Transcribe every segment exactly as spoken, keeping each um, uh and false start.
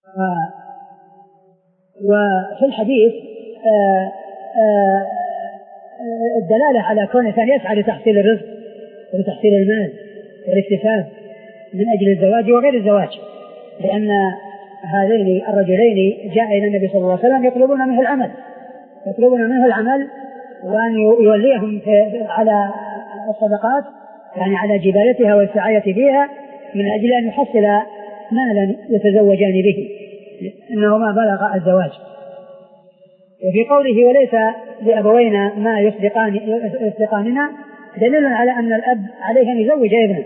وفي الحديث آآ آآ الدلالة على كون الإنسان يسعى لتحصيل الرزق ولتحصيل المال والاكتفاف من أجل الزواج وغير الزواج، لأن هذين الرجلين جاء إلى النبي صلى الله عليه وسلم يطلبون منه العمل يطلبون منه العمل وأن يوليهم على الصدقات، يعني على جبايتها والسعاية فيها، من أجل أن يحصل مالا يتزوجان به، إنهما بلغ الزواج. وفي قوله وليس لأبوينا ما يصدقان يصدقاننا دليل على أن الأب عليه أن يزوج ابنه،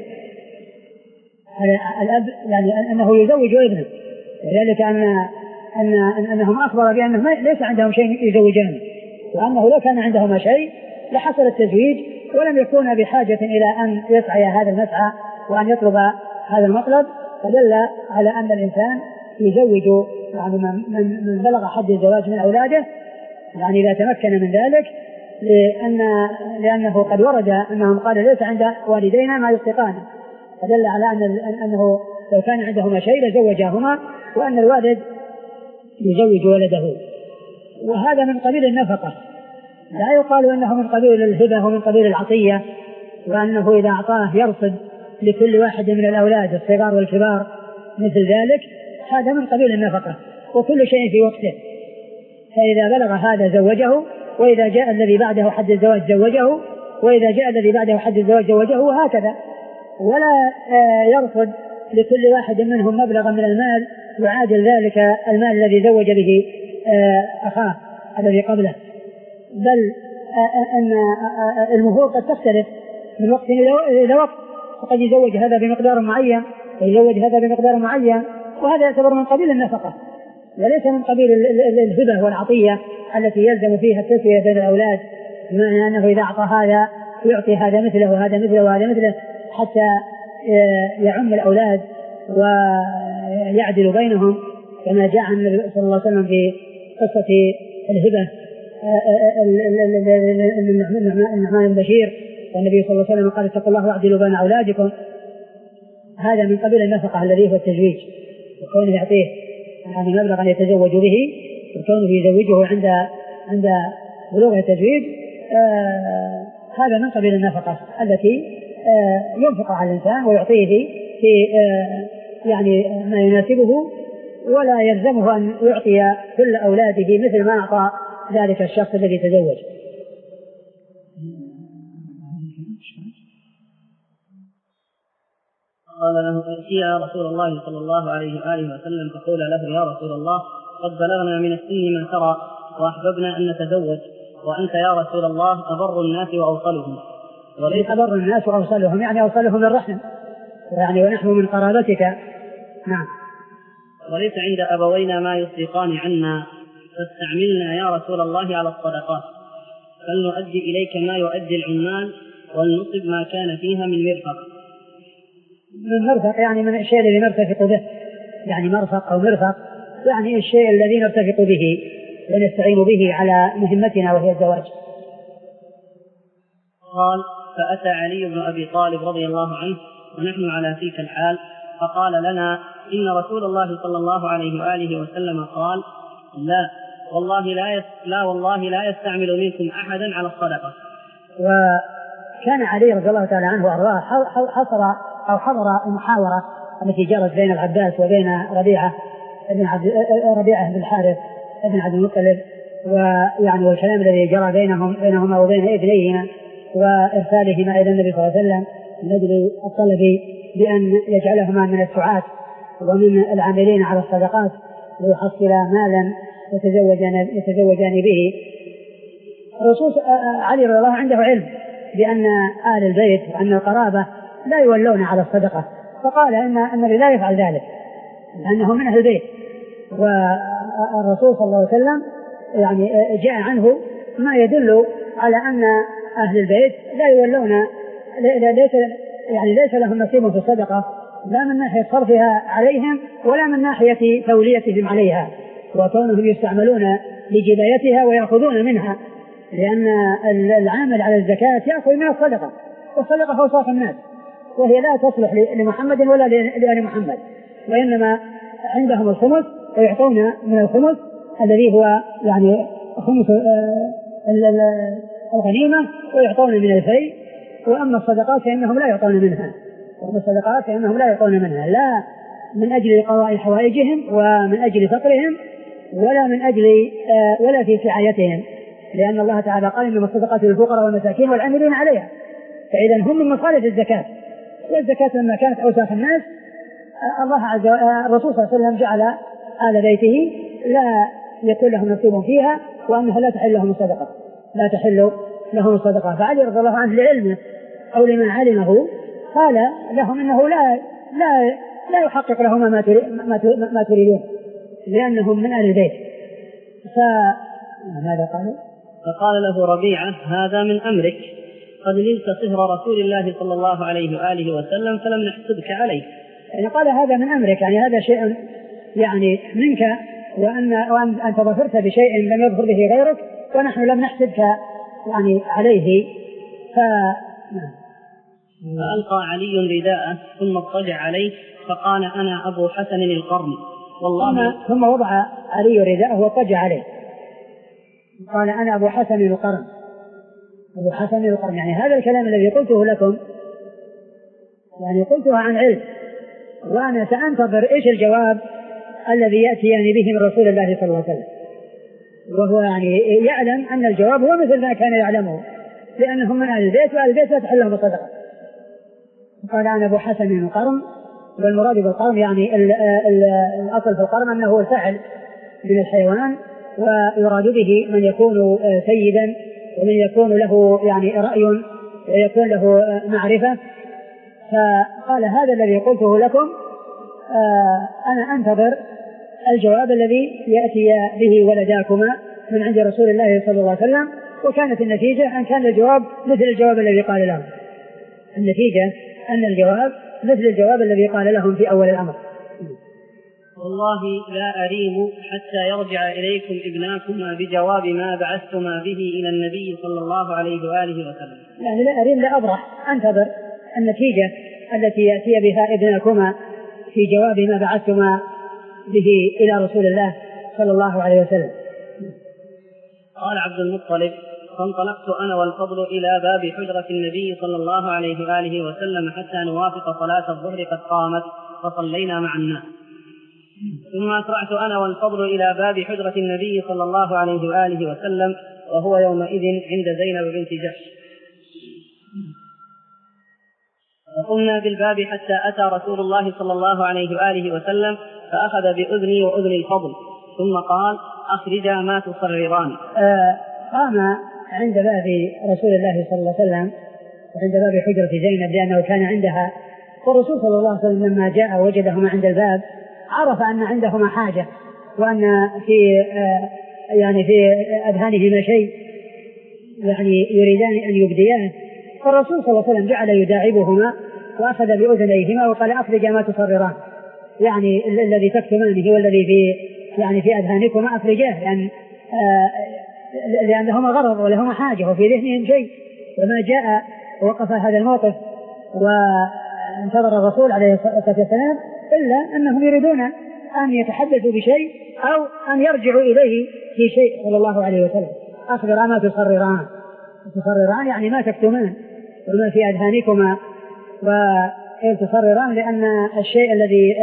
الأب يعني أنه يزوج ابنه، وذلك أن أن أنهم أخبر بأنه ليس عندهم شيء يزوجانه، وأنه لو كان عندهما شيء لحصل التزويج ولم يكون بحاجة إلى أن يسعى هذا المسعى وأن يطلب هذا المطلب. فدل على أن الإنسان يزوج يعني من, من بلغ حد الزواج من أولاده، يعني إذا تمكن من ذلك، لأن لأنه قد ورد أنهم قال ليس عند والدينا ما يصدقان، فدل على أن أنه لو كان عندهما شيء لزوجاهما، وأن الوالد يزوج ولده. وهذا من قبيل النفقة، لا يقال أنه من قبيل الهبة ومن قبيل العطية، وأنه إذا أعطاه يرصد لكل واحد من الأولاد الصغار والكبار مثل ذلك، هذا من قبيل النفقة، وكل شيء في وقته. فإذا بلغ هذا زوجه، وإذا جاء الذي بعده حد الزواج زوجه، وإذا جاء الذي بعده حد الزواج زوجه، وهكذا. ولا يرصد لكل واحد منهم مبلغا من المال يعادل ذلك المال الذي زوج به أخاه الذي قبله، بل أن المهور قد تختلف من وقت إلى وقت، وقد يزوج هذا بمقدار معين ويزوج هذا بمقدار معين، وهذا يعتبر من قبيل النفقة وليس من قبيل الهبة والعطية التي يلزم فيها التسوية بين الأولاد، بمعنى أنه إذا أعطى هذا يعطي هذا مثله وهذا مثله وهذا مثله حتى يعم الأولاد ويعدل بينهم، كما جاء عن النبي صلى الله عليه وسلم في قصة الهبة النعمان البشير، والنبي صلى الله عليه وسلم قال اتقوا الله واعدلوا بين أولادكم. هذا من قبيل النفقة الذي هو التزويج، وكونه يعطيه يعني مبلغا يتزوج به، وكونه يزوجه عند عند بلوغ التزويج، آه هذا من قبيل النفقة التي آه ينفق على الإنسان ويعطيه في آه يعني ما يناسبه، ولا يلزمه أن يعطي كل أولاده مثل ما أعطى ذلك الشخص الذي تزوج. قال له ائتي رسول الله صلى الله عليه وآله وسلم فقول له يا رسول الله قد بلغنا من السن ما ترى وأحببنا أن نتزوج، وأنت يا رسول الله أبر الناس وأوصلهم. وليس أبر الناس وأوصلهم يعني أوصلهم للرحم، يعني ونحن من قرابتك. نعم. وليس عند أبوينا ما يصدقان عنا، فاستعملنا يا رسول الله على الصدقات، فلنؤدي إليك ما يؤدي العمال، ولنصب ما كان فيها من مرفق. من مرفق يعني من الشيء الذي نرتفق به، يعني مرفق أو مرفق يعني الشيء الذي نرتفق به ونستعين به على مهمتنا وهي الزواج. قال فأتى علي بن أبي طالب رضي الله عنه ونحن على تلك الحال، فقال لنا إن رسول الله صلى الله عليه وآله وسلم قال لا والله لا يس... لا والله لا يستعمل منكم أحدا على الصدقة. وكان علي رضي الله تعالى عنه وأرضاه حصر أو حضر المحاورة التي جرت بين العباس وبين ربيعة بن عبد ربيعة بن الحارث بن عبد المطلب، ويعني والكلام الذي جرى بينهم بينهما وبين ابنيهما، وإرسالهما إلى النبي صلى الله عليه وسلم من أجل الطلب بأن يجعلهما من السعاة ومن العاملين على الصدقات ليحصل مالا يتزوجان يتزوجان به. الرسول علي رضي الله عنده علم بأن آل البيت وأن القرابة لا يولون على الصدقة، فقال إن النبي لا يفعل ذلك لأنه من أهل البيت. والرسول صلى الله عليه وسلم يعني جاء عنه ما يدل على أن أهل البيت لا يولون، ليس يعني ليس لهم نصيب في الصدقة، لا من ناحية صرفها عليهم ولا من ناحية توليتهم عليها، وكونهم يستعملون لجبايتها ويأخذون منها، لأن العامل على الزكاة يأخذ من الصدقة، والصدقة أوصاف الناس، وهي لا تصلح لمحمد ولا لآل محمد، وإنما عندهم الخمس ويعطون من الخمس الذي هو يعني خمس الغنيمة ويعطون من الفيء. وأما الصدقات فإنهم لا يعطون منها وأما الصدقات فإنهم لا يعطون منها لا من أجل قضاء حوائجهم ومن أجل فقرهم ولا من أجل ولا في سعايتهم، لأن الله تعالى قال إنما الصدقات للفقراء والمساكين والعاملين عليها، فإذا هم من مصالح الزكاة. والزكاة لما كانت أوساخ الناس الله عز وجل الرسول صلى الله عليه وسلم جعل آل بيته لا يكون لهم نصيب فيها وأنها لا تحل لهم الصدقة لا تحل لهم الصدقة. فعلي رضي الله عنه لعلمه أو لما علمه قال لهم إنه لا لا لا يحقق لهم ما ما تريدون لأنهم من آل البيت. فماذا قالوا؟ فقال له ربيعة هذا من أمرك قد نلت صهر رسول الله صلى الله عليه وآله وسلم فلم نحسدك عليه. يعني قال هذا من أمرك يعني هذا شيء يعني منك وأن وأن أنت ظفرت بشيء لم يظفر به غيرك ونحن لم نحسدك يعني عليه. ف فألقى علي رداءه ثم اضطجع عليه فقال أنا أبو حسن القرن والله. ثم وضع علي رداءه واضطجع عليه قال أنا أبو حسن القرن أبو حسن القرن. يعني هذا الكلام الذي قلته لكم يعني قلته عن علم وأنا سأنتظر إيش الجواب الذي يأتيني به من رسول الله صلى الله عليه وسلم، وهو يعني يعلم أن الجواب هو مثل ما كان يعلمه لأنهم من أهل البيت وأهل البيت لا تحل لهم الصدقة. قال أنا أبو حسن القرن والمراد بالقرن يعني الأصل في القرن أنه الفعل من الحيوان ويراد به من يكون سيدا ومن يكون له يعني رأي ويكون له معرفة. فقال هذا الذي قلته لكم أنا أنتظر الجواب الذي يأتي به ولداكما من عند رسول الله صلى الله عليه وسلم. وكانت النتيجة أن كان الجواب مثل الجواب الذي قال لهم النتيجة أن الجواب مثل الجواب الذي قال لهم في أول الأمر. والله لا أريم حتى يرجع إليكم ابناكما بجواب ما بعثتما به إلى النبي صلى الله عليه وآله وسلم. يعني لا أريم لا أبرح أنتظر النتيجة التي يأتي بها ابناكما في جواب ما بعثتما به إلى رسول الله صلى الله عليه وسلم. قال عبد المطلب فانطلقت أنا والفضل إلى باب حجرة النبي صلى الله عليه وآله وسلم حتى نوافق صلاة الظهر قد قامت فصلينا مع الناس. ثم أسرعت أنا والفضل إلى باب حجرة النبي صلى الله عليه وآله وسلم وهو يومئذ عند زينب بنت جحش. فقمنا بالباب حتى أتى رسول الله صلى الله عليه وآله وسلم فأخذ بأذني وأذن الفضل ثم قال أخرجا ما تصرران. آه قام عند باب رسول الله صلى الله عليه وسلم عند باب حجرة زينب لأنه كان عندها، والرسول صلى الله عليه وسلم لما جاء وجدهما عند الباب عرف أن عندهما حاجة وأن في آه يعني في أذهانهما شيء يعني يريدان أن يبدياه. فالرسول صلى الله عليه وسلم جعل يداعبهما وأخذ بأذنيهما وقال أخرج ما تصرران، يعني الذي تكتمانه والذي في يعني في أذهانكما أخرجاه، لأن آه لأنهما غرض ولهما حاجة وفي ذهنهم شيء. وما جاء وقف هذا الموقف وانتظر الرسول عليه الصلاة والسلام إلا أنهم يريدون أن يتحدثوا بشيء أو أن يرجعوا إليه في شيء صلى الله عليه وسلم. أخبر ما تصرران، تصرران يعني ما تكتمان وما في أذهانكما. وتصرران لأن الشيء الذي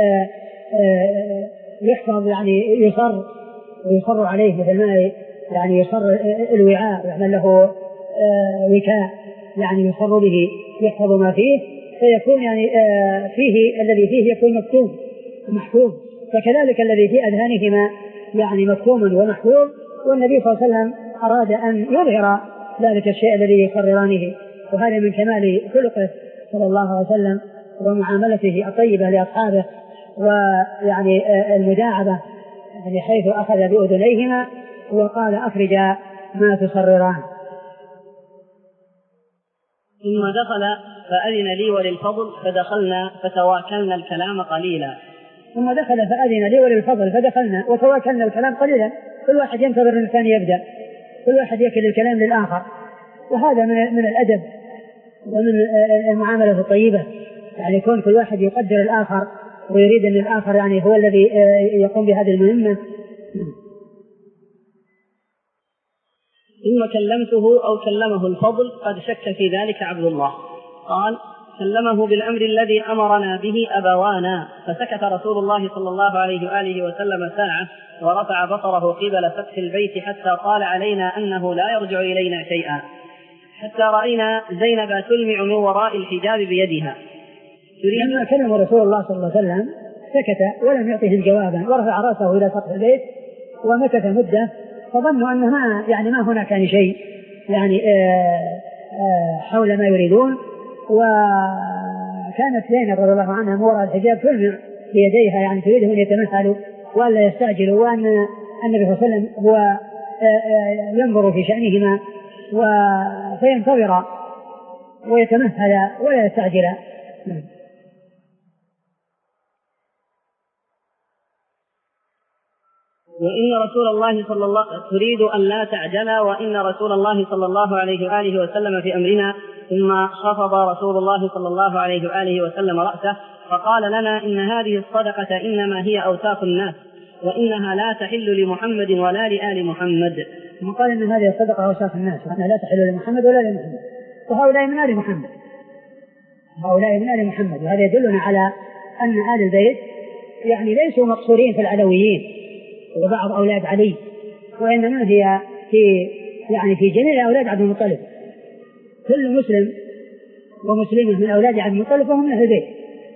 يحفظ يعني يصر ويصر عليه مثل ما يعني يصر الوعاء يعمل له وكاء يعني يصر به يحفظ ما فيه فيكون يعني فيه الذي فيه يكون مكتوم ومحفوظ، فكذلك الذي في أذهانهما يعني مكتوم ومحفوظ. والنبي صلى الله عليه وسلم أراد أن يظهر ذلك الشيء الذي يقررانه، وهذا من كمال خلقه صلى الله عليه وسلم ومعاملته الطيبة لأصحابه ويعني المداعبة يعني حيث أخذ بأذنيهما وقال أخرج ما تصرران. ثم دخل فأذن لي وللفضل فدخلنا فتواكلنا الكلام قليلا. ثم دخل فأذن لي وللفضل فدخلنا وتواكلنا الكلام قليلا، كل واحد ينتظر أن الثاني يبدأ، كل واحد يكل الكلام للآخر، وهذا من من الأدب ومن المعاملة الطيبة، يعني يكون كل واحد يقدر الآخر ويريد أن الآخر يعني هو الذي يقوم بهذه المهمة. ثم كلمته أو كلمه الفضل قد شك في ذلك عبد الله قال كلمه بالأمر الذي أمرنا به أبوانا، فسكت رسول الله صلى الله عليه وآله وسلم ساعة ورفع بصره قبل فتح البيت حتى قال علينا أنه لا يرجع إلينا شيئا، حتى رأينا زينب تلمع من وراء الحجاب بيدها. لما كلم رسول الله صلى الله عليه وسلم سكت ولم يعطهم جوابا ورفع رأسه إلى سطح البيت ومكث مدة، فظنوا أن ما يعني ما هناك كان شيء يعني آآ آآ حول ما يريدون. وكانت زينب رضي الله عنها وراء الحجاب تلمع بيديها يعني تريدهم أن يتمثلوا ولا يستعجلوا، وأن النبي صلى الله عليه وسلم هو ينظر في شأنهما فينتظر ويتمثل ولا يستعجل. وإن رسول الله صلى الله تريد أن لا تعجل وإن رسول الله صلى الله عليه وآله وسلم في أمرنا. ثم خفض رسول الله صلى الله عليه وآله وسلم رأسه فقال لنا إن هذه الصدقة إنما هي أوساخ الناس وإنها لا تحل لمحمد ولا لآل محمد. ثم قال إن هذه الصدقة أوساخ الناس وأنها لا تحل لمحمد ولا لمحمد، وهؤلاء من آل محمد، هؤلاء من آل محمد. وهذا يدلنا على أن آل البيت يعني ليسوا مقصورين في العلويين وبعض أولاد علي، وإنما هي في يعني في جميع أولاد عبد المطلب. كل مسلم ومسلمة من أولاد عبد المطلب وهم من أهل البيت،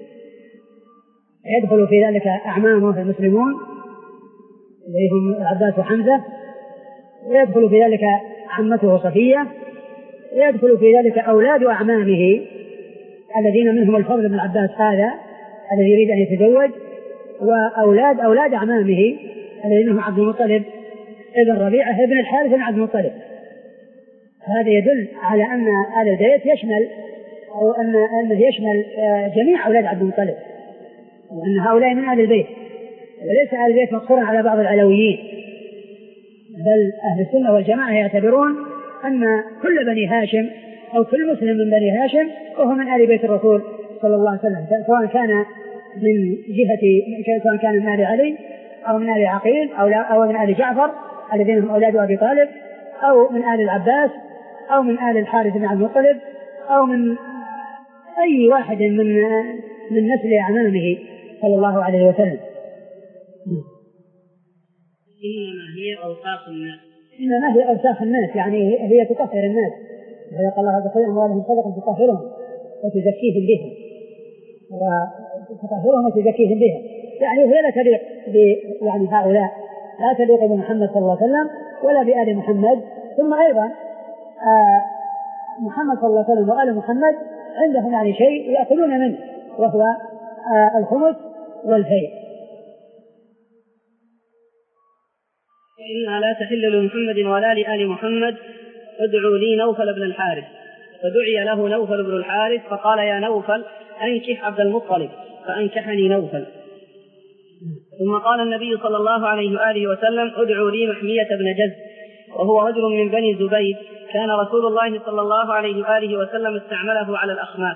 يدخل في ذلك أعمامه المسلمون اللي هم العباس وحمزة، ويدخل في ذلك عمته صفية، ويدخل في ذلك أولاد أعمامه الذين منهم الفضل بن العباس هذا الذي يريد أن يتزوج، وأولاد أولاد أعمامه الذين هم عبد المطلب ابن ربيعة ابن الحارث بن عبد المطلب. هذا يدل على أن آل البيت يشمل أو أن أنه يشمل جميع أولاد عبد المطلب، وأن هؤلاء من آل البيت، وليس آل البيت مقصورا على بعض العلويين، بل أهل السنة والجماعة يعتبرون أن كل بني هاشم أو كل مسلم من بني هاشم وهو من آل بيت الرسول صلى الله عليه وسلم، سواء كان من جهة سواء كان من آل علي أو من آل عقيل أو, أو من آل جعفر الذين هم أولاد أبي طالب، أو من آل العباس، أو من آل الحارث بن عبد المطلب، أو من أي واحد من من نسل أعمامه صلى الله عليه وسلم. إنما هي أوساخ الناس، إنما هي أوساخ الناس يعني هي تطهر الناس، ويقول الله هذا خير أموالهم صدقة تطهرهم وتزكيهم بها وتطهرهم وتزكيهم بها، يعني هي لا تليق يعني هؤلاء لا تليق بمحمد صلى الله عليه وسلم ولا بآل محمد. ثم أيضا آه محمد صلى الله عليه وسلم وآل محمد عندهم يعني شيء يأكلون منه وهو آه الخمس والفيء. إنها لا تحل لمحمد ولا لآل محمد، ادعوا لي نوفل بن الحارث. فدعي له نوفل بن الحارث فقال يا نوفل أنكح عبد المطلب، فأنكحني نوفل. ثم قال النبي صلى الله عليه وآله وسلم ادعوا لي محمية بن جز، وهو رجل من بني زبيد، كان رسول الله صلى الله عليه وآله وسلم استعمله على الأخماس.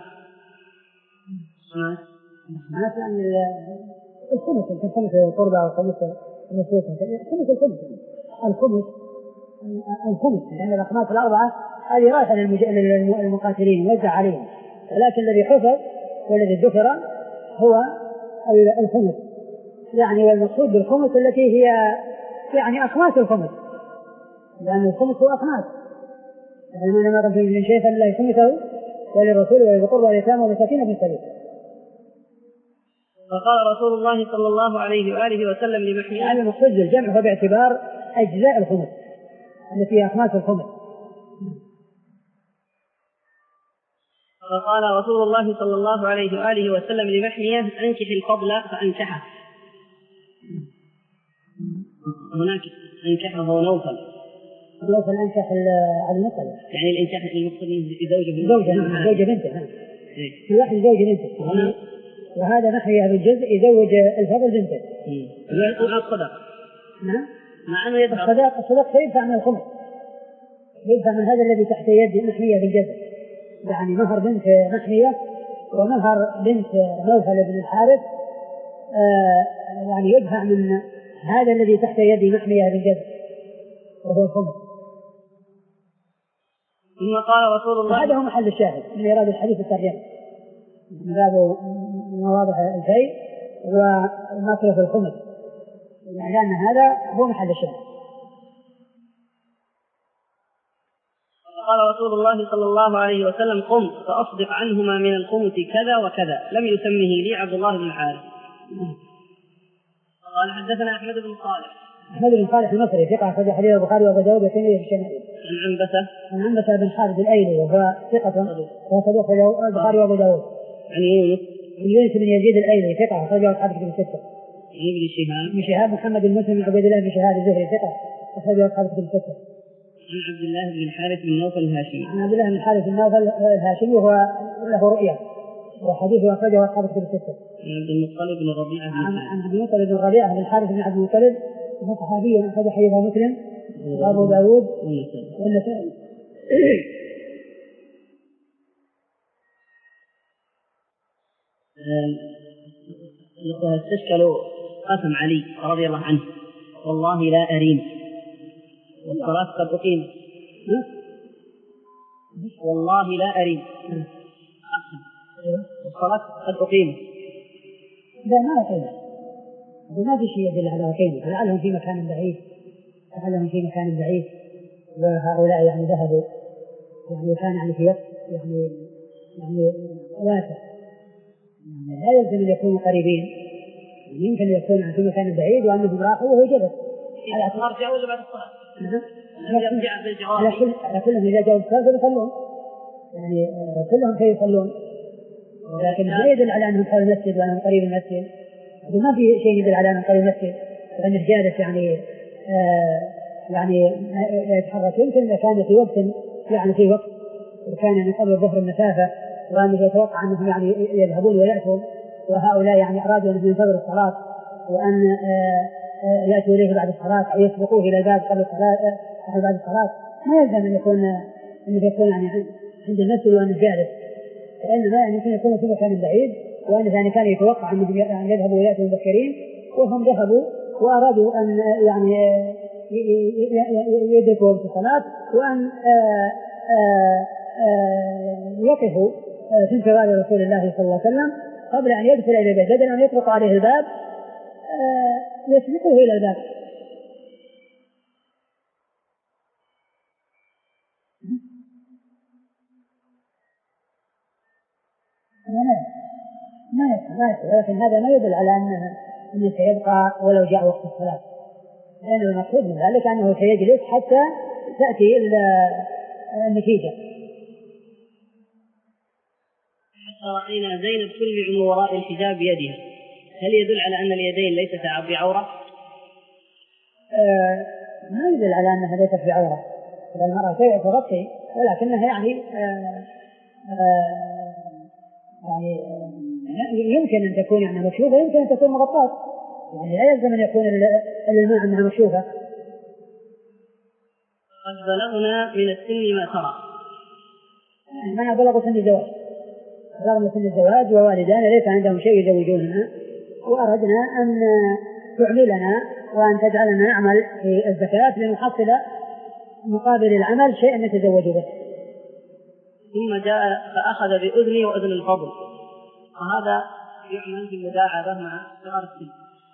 الأخماس يعني الخمس، الخمس القربة والخمس النصوص، الخمس الخمس الخمس الخمس لأن الأخماس الأربعة هذه رايحة للمقاتلين موزع عليهم، ولكن الذي حفظ والذي ذكر هو الخمس يعني، والمقصود بالخمس التي هي يعني أخماس الخمس، لأن الخمس هو أخماس، يعني ما قلت من شيء فلله خمسه وللرسول وللقربى واليتامى والمساكين في السبيل. فقال رسول الله صلى الله عليه وآله وسلم لمحمية، يعني المقصود بالجمع هو باعتبار أجزاء الخمس التي هي أخماس الخمس. فقال رسول الله صلى الله عليه وآله وسلم لمحمية أنكح الفضل فأنكحه. هناك أنكحه نوفل، نوفل أنكح على المطلب، يعني الإنكاح المقصود بزوجه زوجة زوجة بنته، في واحد زوج بنته، وهذا محمية بالجزء يزوج الفضل بنته. مع الصدق، نعم، مع أنه يدفع الصدق، الصدق سيدفع من الخمس، يدفع من هذا الذي تحت يد محمية بالجزء، يعني مهر بنت محمية ومهر بنت نوفل بن الحارث يعني يدفع من هذا الذي تحت يدي محمية بالجد وهو الخمس. ثم قال رسول الله، هذا هو محل الشاهد من إيراد الحديث الترجمة، من باب مواضع الشيء ومصرف الخمس، لأن هذا هو محل الشاهد. قال رسول الله صلى الله عليه وسلم: قم فأصدق عنهما من الخمس كذا وكذا، لم يسمه لي عبد الله بن الحارث. قال حدثنا أحمد بن صالح. أحمد بن صالح المصري ثقة أخرج حديث البخاري وأبو داود والترمذي في الشمائل. عن عنبسة. عن عنبسة بن خالد الأيلي وهو ثقة وهو صدوق أخرجه البخاري وأبو داود. عن يونس. عن يونس بن يزيد الأيلي ثقة أخرجه أصحاب الكتب الستة. عن ابن شهاب. ابن شهاب محمد بن مسلم بن عبيد الله بن شهاب الزهري ثقة أخرجه أصحاب الكتب الستة. عن عبد الله بن الحارث بن نوفل الهاشمي. عن عبد الله بن الحارث بن نوفل الهاشمي وهو له رؤيا وحديثه أخرجه أصحاب الكتب الستة. عن عبد المطلب بن ربيعة. عن عبد المطلب بن ربيعة بن الحارث بن عبد المطلب وهو صحابي أخرج حديثه مسلم وأبو داود والنسائي. استشكلوا قسم علي رضي الله عنه: والله لا أريم، والصلاة قد أقيمت. والله لا أريم والصلاة قد أقيمت. لا ما أقيمت، وما في شيء يدل على أقيمت، لعلهم في مكان بعيد، لعلهم في مكان بعيد وهؤلاء يعني ذهبوا يعني وكان يعني في وقت يعني يعني واسع، يعني لا يلزم أن يكونوا قريبين، يعني يمكن أن يكون في مكان بعيد وأنهم راحوا وهو جلس. على اعتبار ولا بعد الصلاة؟ يرجع بالجواب. على كلهم إذا جاءوا الصلاة فيصلون، يعني كلهم فيصلون، لكن لا يدل على أنهم حول المسجد وأنهم قريب المسجد، وما في شيء يدل على أنهم قريب المسجد وأنه جالس يعني آه يعني يتحرك. يمكن إذا كان في وقت يعني في وقت وكان يعني قبل الظهر المسافة وأنه يتوقع أنهم يعني يذهبون ويأتون، وهؤلاء يعني أرادوا أن ينتظروا الصلاة وأن آه آه يأتوا إليه بعد الصلاة أو يسبقوه إلى الباب قبل الصلاة آه بعد الصلاة، ما يلزم أن يكون أن يكون يعني عند المسجد وأنه جالس، لأنه يعني يمكن يكون في مكان بعيد، وأنه يعني كان يتوقع أنهم يعني يذهبوا ويأتوا مبكرين وهم ذهبوا وأرادوا أن يعني يدركوا الصلاة وأن يقفوا في انتظار رسول الله صلى الله عليه وسلم قبل أن يدخل إلى البيت، بدل أن يطرق عليه الباب يسبقه إلى الباب. ما ما لكن هذا ما يدل على أنه أنه سيبقى ولو جاء وقت الصلاة، لأن المقصود من ذلك أنه سيجلس حتى تأتي النتيجة. حتى رأينا زينب تلمع من وراء الحجاب بيدها، هل يدل على أن اليدين ليست بعورة؟ آه ما يدل على أنها ليست بعورة، المرأة تغطي ولكنها يعني آه آه يعني يمكن أن تكون يعني مكشوفة، يمكن أن تكون مغطاة، يعني لا يلزم أن يكون الماء أنها مكشوفة. قد بلغنا من السن ما ترى، يعني ما بلغوا سن الزواج، بلغنا سن الزواج ووالدان ليس عندهم شيء يزوجوننا، وأردنا أن تعملنا وأن تجعلنا نعمل في الزكاة لنحصل مقابل العمل شيئا نتزوج به. ثم جاء فأخذ بأذني وأذن الفضل، وهذا يعمل في المداعبة مع صغار السن.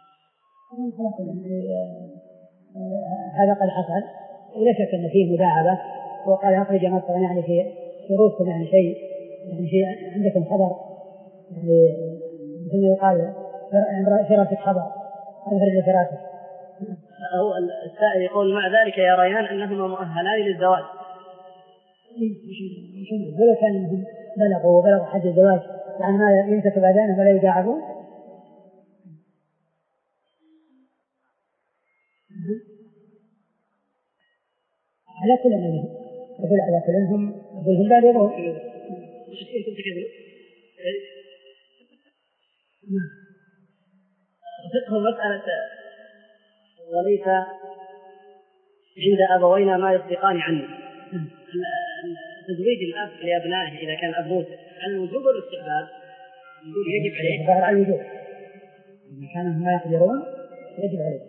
هذا قد حصل ولا شك أن فيه مداعبة، وقال أخرج مثلا يعني في شروطكم يعني شيء يعني شيء عندكم خبر يعني مثل ما يقال فراسك خبر أخرج فراسك. هو السائل يقول مع ذلك يا ريان أنهما مؤهلان للزواج. ولو كان منهم بلغوا وبلغوا حد الزواج يعني ما ينسكب أذانهم ولا يداعبون. على كل منهم يقول على كل منهم يقول هم بالغون. فقه مسألة وليس عند أبوينا ما يصدقان عنه. تزويج الأب لأبنائه إذا كان أبوه الوجوب والاستحباب يجب عليه على الوجوب إن كانوا ما يقدرون يجب عليهم.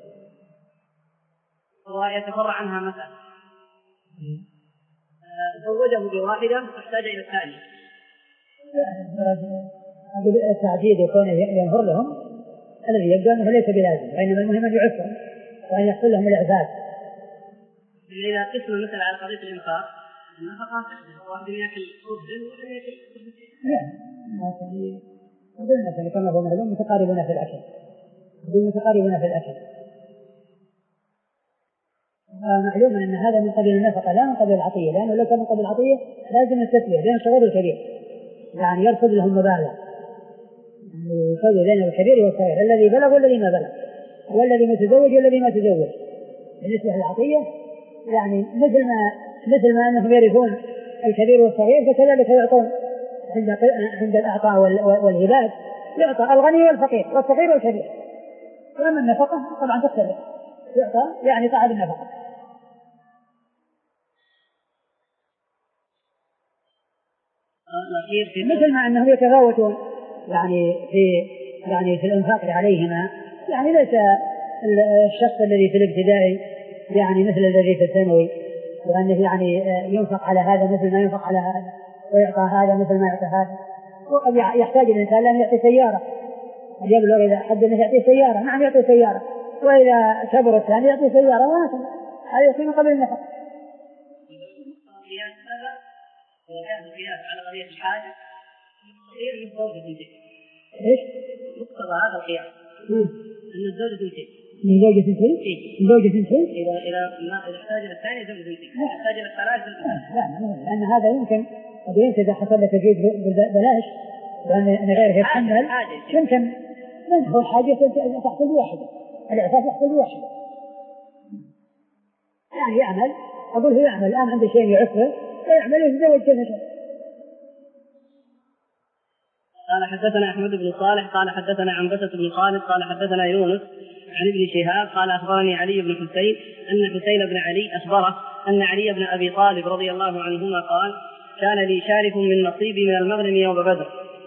ويتفرع عنها مثلا زوجه بواحدة فاحتاج إلى الثانية. أقول التعديد يكون ينظر لهم الذي يبدو أنه ليس بلازم، وإنما المهم أن يعفهم وأن يحصل لهم الإعفاف. إذا قسم مثل على قضية الإنفاق النفقة تحدث واحد يأكل خبزه وواحد يأكل خبزه. لا أقول مثلا كما هو معلوم متقاربون في الأكل، أقول متقاربون في الأكل. معلوم أن هذا من قبيل النفقة لا من قبيل العطية، لأنه لو كان من قبيل العطية لازم التسوية بين الصغير والكبير، يعني يرفض لهم مبالغ، يعني يسوي بين الكبير والصغير، الذي بلغ والذي ما بلغ، والذي متزوج والذي ما تزوج. بالنسبة للعطية يعني مثل ما مثل ما أنهم يرثون الكبير والصغير فكذلك يعطون عند عند الأعطاء والهبات، يعطى الغني والفقير والصغير والكبير. وأما النفقة طبعا تختلف، يعطى يعني صاحب النفقة. مثل ما أنهم يتفاوتون يعني في يعني في الإنفاق عليهما، يعني ليس الشخص الذي في الابتدائي يعني مثل الذي في الثانوي، وأنه يعني ينفق على هذا مثل ما ينفق على هذا، ويعطى هذا مثل ما يعطى هذا. وقد يحتاج الإنسان أن يعطي سيارة، قد يبلغ إذا حد أنه يعطي سيارة، نعم يعطي سيارة، وإذا كبر الثاني يعطي سيارة، وهكذا. هذا يكون قبل النفق. إذا كان القياس على قضية الحاجة غير من زوجة بنتين. إيش؟ مقتضى هذا القياس أن الزوجة بنتين. من زوجة بنتين؟ من زوجة بنتين؟ إذا إذا ما إذا احتاج إلى الثاني زوجة بنتين. إذا احتاج إلى الثلاث لا لا لأن هذا يمكن قد يمكن إذا حصل لك تزيد بلاش وأن غيره يتحمل يمكن منه الحاجة تحصل بواحدة، الإعفاف يحصل بواحدة. يعني يعمل، أقول هو يعمل الآن عنده شيء يعفه ويعمل ويتزوج كيف شاء. قال حدثنا أحمد بن صالح قال حدثنا عنبسة بن خالد قال حدثنا يونس عن ابن شهاب قال أخبرني علي بن حسين أن حسين بن علي أخبره أن علي بن أبي طالب رضي الله عنهما قال: كان لي شارف من نصيبي من المغنم يوم بدر،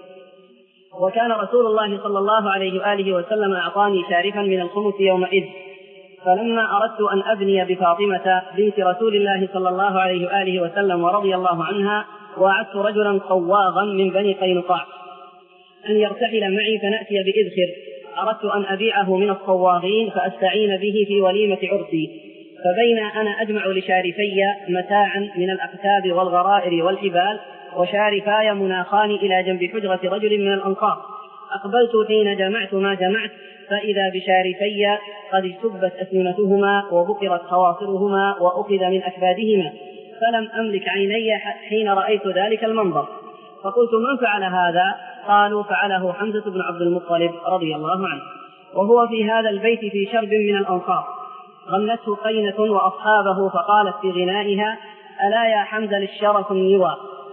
وكان رسول الله صلى الله عليه وآله وسلم أعطاني شارفا من الخمس يومئذ، فلما أردت أن أبني بفاطمة بنت رسول الله صلى الله عليه وآله وسلم ورضي الله عنها، وأعدت رجلا صواغا من بني قينقاع أن يرتحل معي فنأتي بإذخر، أردت أن أبيعه من الصواغين فأستعين به في وليمة عرسي، فبين أنا أجمع لشارفي متاعا من الأكتاب والغرائر والحبال، وشارفاي مناخان إلى جنب حجرة رجل من الأنصار، أقبلت حين جمعت ما جمعت فإذا بشارفي قد اشتبت أسنمتهما وبقرت خواصرهما وأخذ من أكبادهما، فلم أملك عيني حين رأيت ذلك المنظر، فقلت: من فعل هذا؟ قالوا: فعله حمزة بن عبد المطلب رضي الله عنه، وهو في هذا البيت في شرب من الأنصار، غنته قينة وأصحابه فقالت في غنائها: ألا يا حمزة للشرف النوى،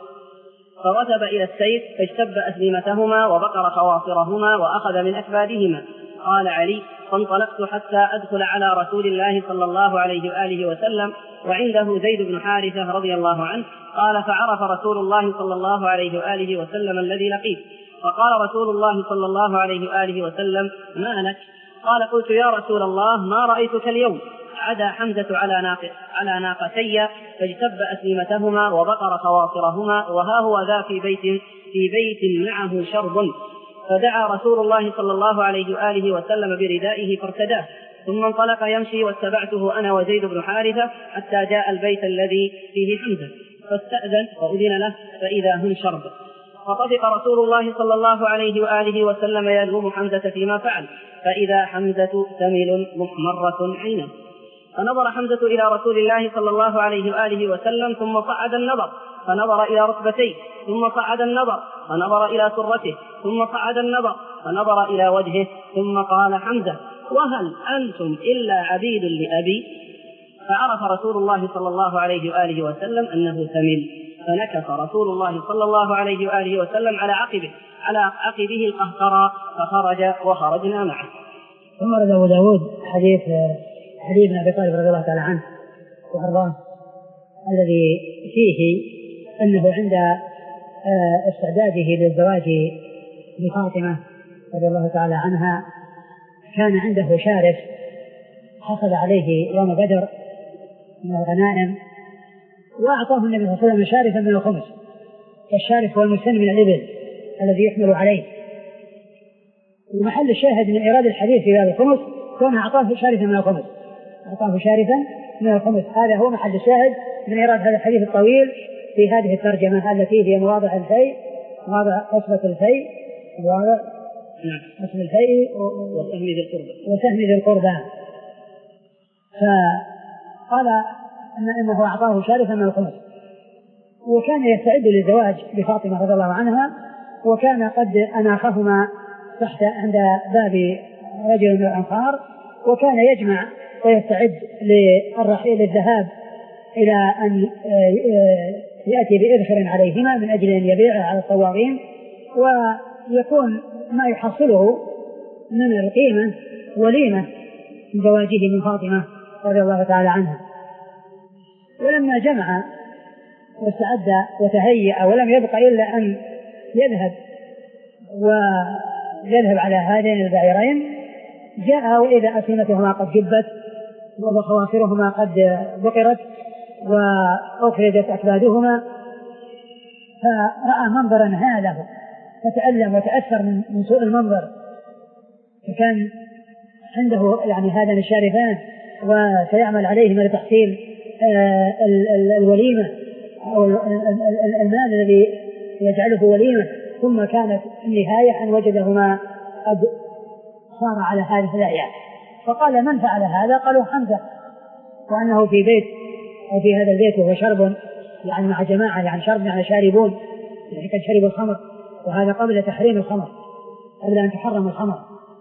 فرتب إلى السيف فاجتب أسلمتهما وبقر خواصرهما وأخذ من أكبادهما. قال علي: فانطلقت حتى أدخل على رسول الله صلى الله عليه وآله وسلم وعنده زيد بن حارثة رضي الله عنه. قال: فعرف رسول الله صلى الله عليه وآله وسلم الذي لقيت، فقال رسول الله صلى الله عليه وآله وسلم: ما لك؟ قال: قلت: يا رسول الله ما رأيتك اليوم. عدا حمزة على ناقة على ناقتي فاجتب أسلمتهما وبقر خواصرهما، وها هو ذا في بيت في بيت معه شرب. فدعا رسول الله صلى الله عليه وآله وسلم بردائه فارتداه، ثم انطلق يمشي واتبعته أنا وزيد بن حارثة حتى جاء البيت الذي فيه حمزة، فاستأذن وأذن له فإذا هم شرب. فطفق رسول الله صلى الله عليه وآله وسلم يلوم حمزة فيما فعل، فإذا حمزة ثمل محمرة عينه، فنظر حمزة إلى رسول الله صلى الله عليه وآله وسلم ثم صعد النظر فنظر إلى ركبتيه ثم صعد النظر فنظر إلى سرته ثم صعد النظر فنظر إلى وجهه، ثم قال حمزة: وهل أنتم إلا عبيد لأبي؟ فعرف رسول الله صلى الله عليه وآله وسلم أنه ثمل، فنكث رسول الله صلى الله عليه وآله وسلم على عقبه على عقبه القهقرى فخرج وخرجنا معه. ثم رد أبو داود حديث علي بن أبي طالب رضي الله تعالى عنه وأرضاه الذي فيه أنه عند استعداده للزواج بفاطمة رضي الله تعالى عنها كان عنده شارف حصل عليه يوم بدر من الغنائم، وأعطاه النبي صلى الله عليه وسلم شارفا من الخمس، والشارف هو المسن من الإبل الذي يحمل عليه. ومحل الشاهد من إيراد الحديث في باب الخمس كان أعطاه شارفا من الخمس، أعطاه شارفا من الخمس. هذا هو محل الشاهد من إيراد هذا الحديث الطويل في هذه الترجمة التي هي مواضع الفيء، مواضع قصبة الفيء، مواضع قصبة الفيء وسهم ذي القربى وسهم ذي القربى. فقال إن إنه أعطاه شارفا من الخمس، وكان يستعد للزواج بفاطمة رضي الله عنها، وكان قد أناخهما تحت عند باب رجل من الأنصار، وكان يجمع ويستعد للرحيل للذهاب إلى أن يأتي بإذخر عليهما من أجل أن يبيعه على الصواغين، ويكون ما يحصله من القيمة وليمة زواجه من فاطمة رضي الله تعالى عنها. ولما جمع واستعد وتهيأ ولم يبق إلا أن يذهب ويذهب على هذين البعيرين، جاء وإذا أسلمتهما قد جبت وخواصرهما قد بقرت وأخرجت أكبادهما، فرأى منظرا هاله فتألم وتأثر من سوء المنظر، فكان عنده يعني هذان الشارفان وسيعمل عليهما لتحصيل الوليمة أو المال الذي يجعله وليمة. ثم كانت النهاية أن وجدهما قد صار على هذه الأعياد، فقال من فعل هذا؟ قالوا حمزة، وأنه في بيت أو في هذا البيت وهو شرب يعني مع جماعة، يعني شرب يعني شاربون، يعني قد شربوا الخمر، وهذا قبل تحريم الخمر، قبل أن تحرم الخمر.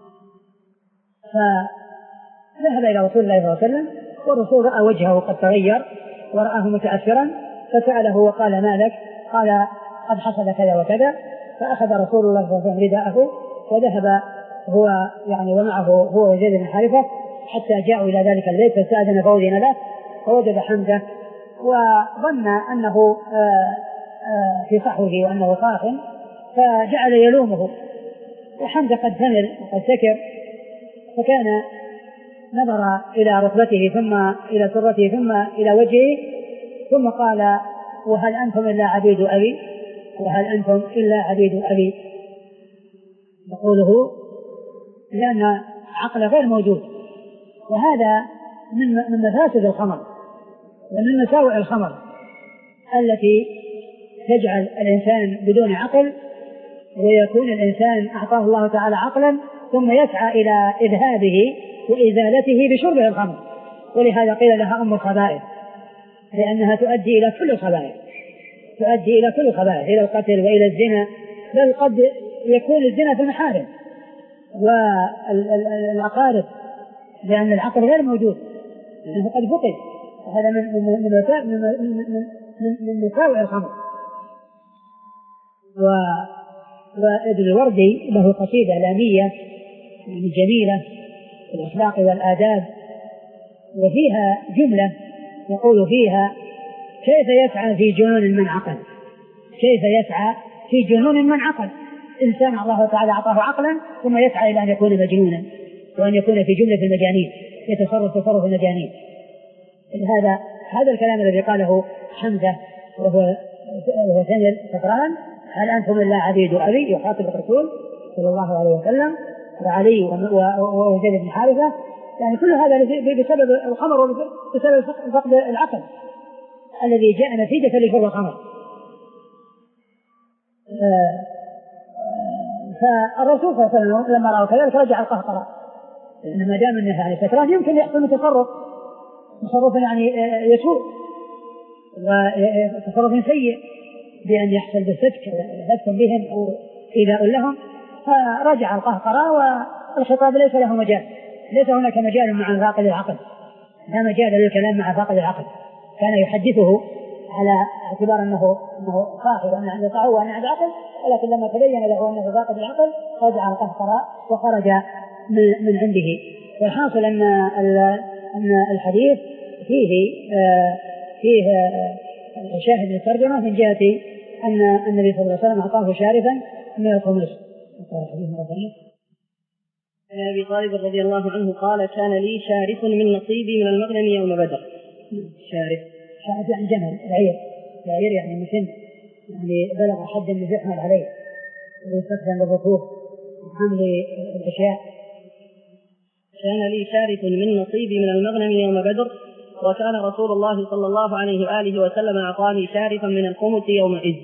فذهب إلى رسول الله صلى الله عليه وسلم، والرسول رأى وجهه قد تغير ورآه متأثرا، فسأله وقال ما لك؟ قال قد حصل كذا وكذا. فأخذ رسول الله صلى الله عليه وسلم رداءه وذهب هو يعني ومعه هو وزيد بن حارثة حتى جاءوا إلى ذلك البيت، فاستأذن فأذن له، فوجد حمزة وظن أنه في صحوه وأنه صاح، فجعل يلومه، وحمزة قد ثمر وقد سكر، فكان نظر إلى ركبته ثم إلى سرته ثم إلى وجهه، ثم قال وهل أنتم إلا عبيد أبي؟ وهل أنتم إلا عبيد أبي؟ يقوله لأن عقل غير موجود، وهذا من من مفاسد الخمر ومن مساوئ الخمر التي تجعل الإنسان بدون عقل، ويكون الإنسان أعطاه الله تعالى عقلا ثم يسعى إلى إذهابه وإزالته بشربه الخمر. ولهذا قيل لها أم الخبائث، لأنها تؤدي إلى كل الخبائث، تؤدي إلى كل الخبائث، إلى القتل وإلى الزنا، بل قد يكون الزنا في المحارم والأقارب، لأن العقل غير موجود، لأنه قد فقد. هذا من من من من من مساوئ الخمر. وابن الوردي له قصيدة إعلامية جميلة في الأخلاق والآداب، وفيها جملة يقول فيها كيف يسعى في جنون من عقل، كيف يسعى في جنون من عقل. إنسان الله تعالى أعطاه عقلا ثم يسعى إلى أن يكون مجنونا وأن يكون في جملة المجانين، يتصرف تصرف المجانين. هذا هذا الكلام الذي قاله حمزة وهو وهو ثمر سكران، هل أنتم إلا عبيد أبي، يخاطب الرسول صلى الله عليه وسلم وعلي وزيد بن حارثة، يعني كل هذا بسبب الخمر وبسبب فقد العقل الذي جاء نتيجة لشرب الخمر. فالرسول صلى الله عليه وسلم لما رأى كذلك رجع القهقرة، لأن ما دام أنها يعني سكران يمكن يحصل تصرف تصرف يعني يسوء وتصرف سيء بأن يحصل بالسفك لبس بهم أو إيذاء لهم، فرجع القهقرة، والخطاب ليس له مجال، ليس هناك مجال مع فاقد العقل، لا مجال للكلام مع فاقد العقل. كان يحدثه على اعتبار أنه أنه صاحب أن عنده صحوة وأن عنده عقل، ولكن لما تبين له أنه فاقد العقل رجع القهقرة وخرج من, من عنده. والحاصل أن أن الحديث فيه آه فيه آه شاهد للترجمة من جهة أن النبي صلى الله عليه وسلم أعطاه شارفا من الخمس. عن أبي طالب رضي الله عنه قال كان لي شارف من نصيبي من المغنم يوم بدر. شارف شارف يعني جمل بعير، بعير يعني مسن، يعني بلغ حد من يحمل عليه ويستخدم للركوب وحمل الأشياء. كان لي شارف من نصيبي من المغنم يوم بدر، وكان رسول الله صلى الله عليه وآله وسلم أعطاني شارفا من الخمس يومئذ.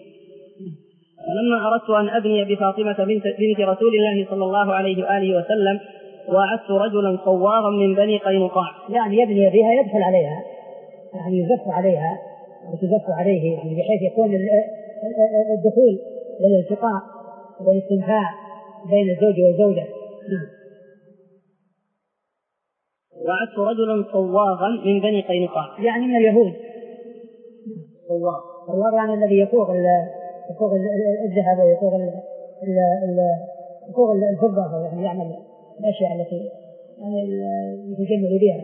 ولما أردت أن أبني بفاطمة بنت, بنت رسول الله صلى الله عليه وآله وسلم وعدت رجلا صواغا من بني قينقاع. يعني يبني بها يدخل عليها، يعني يزف عليها وتزف عليه، يعني بحيث يكون الدخول للالتقاء والاستمتاع بين الزوج والزوجة. وعدت رجلا صواغا من بني قينقاع يعني من اليهود. صواغ صواغ يعني الذي يصوغ يصوغ الذهب ويصوغ يصوغ الفضة، يعني يعمل الأشياء التي يعني يتجمل بها.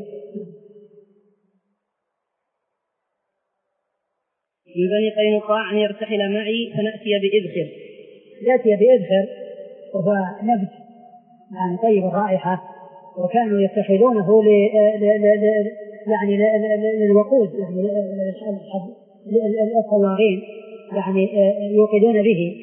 من بني قينقاع أن يرتحل معي فنأتي بإذخر. يأتي بإذخر وهو نبت يعني طيب الرائحة، وكانوا يتخذونه ل يعني للوقود، يعني الصواغين يعني يوقدون به،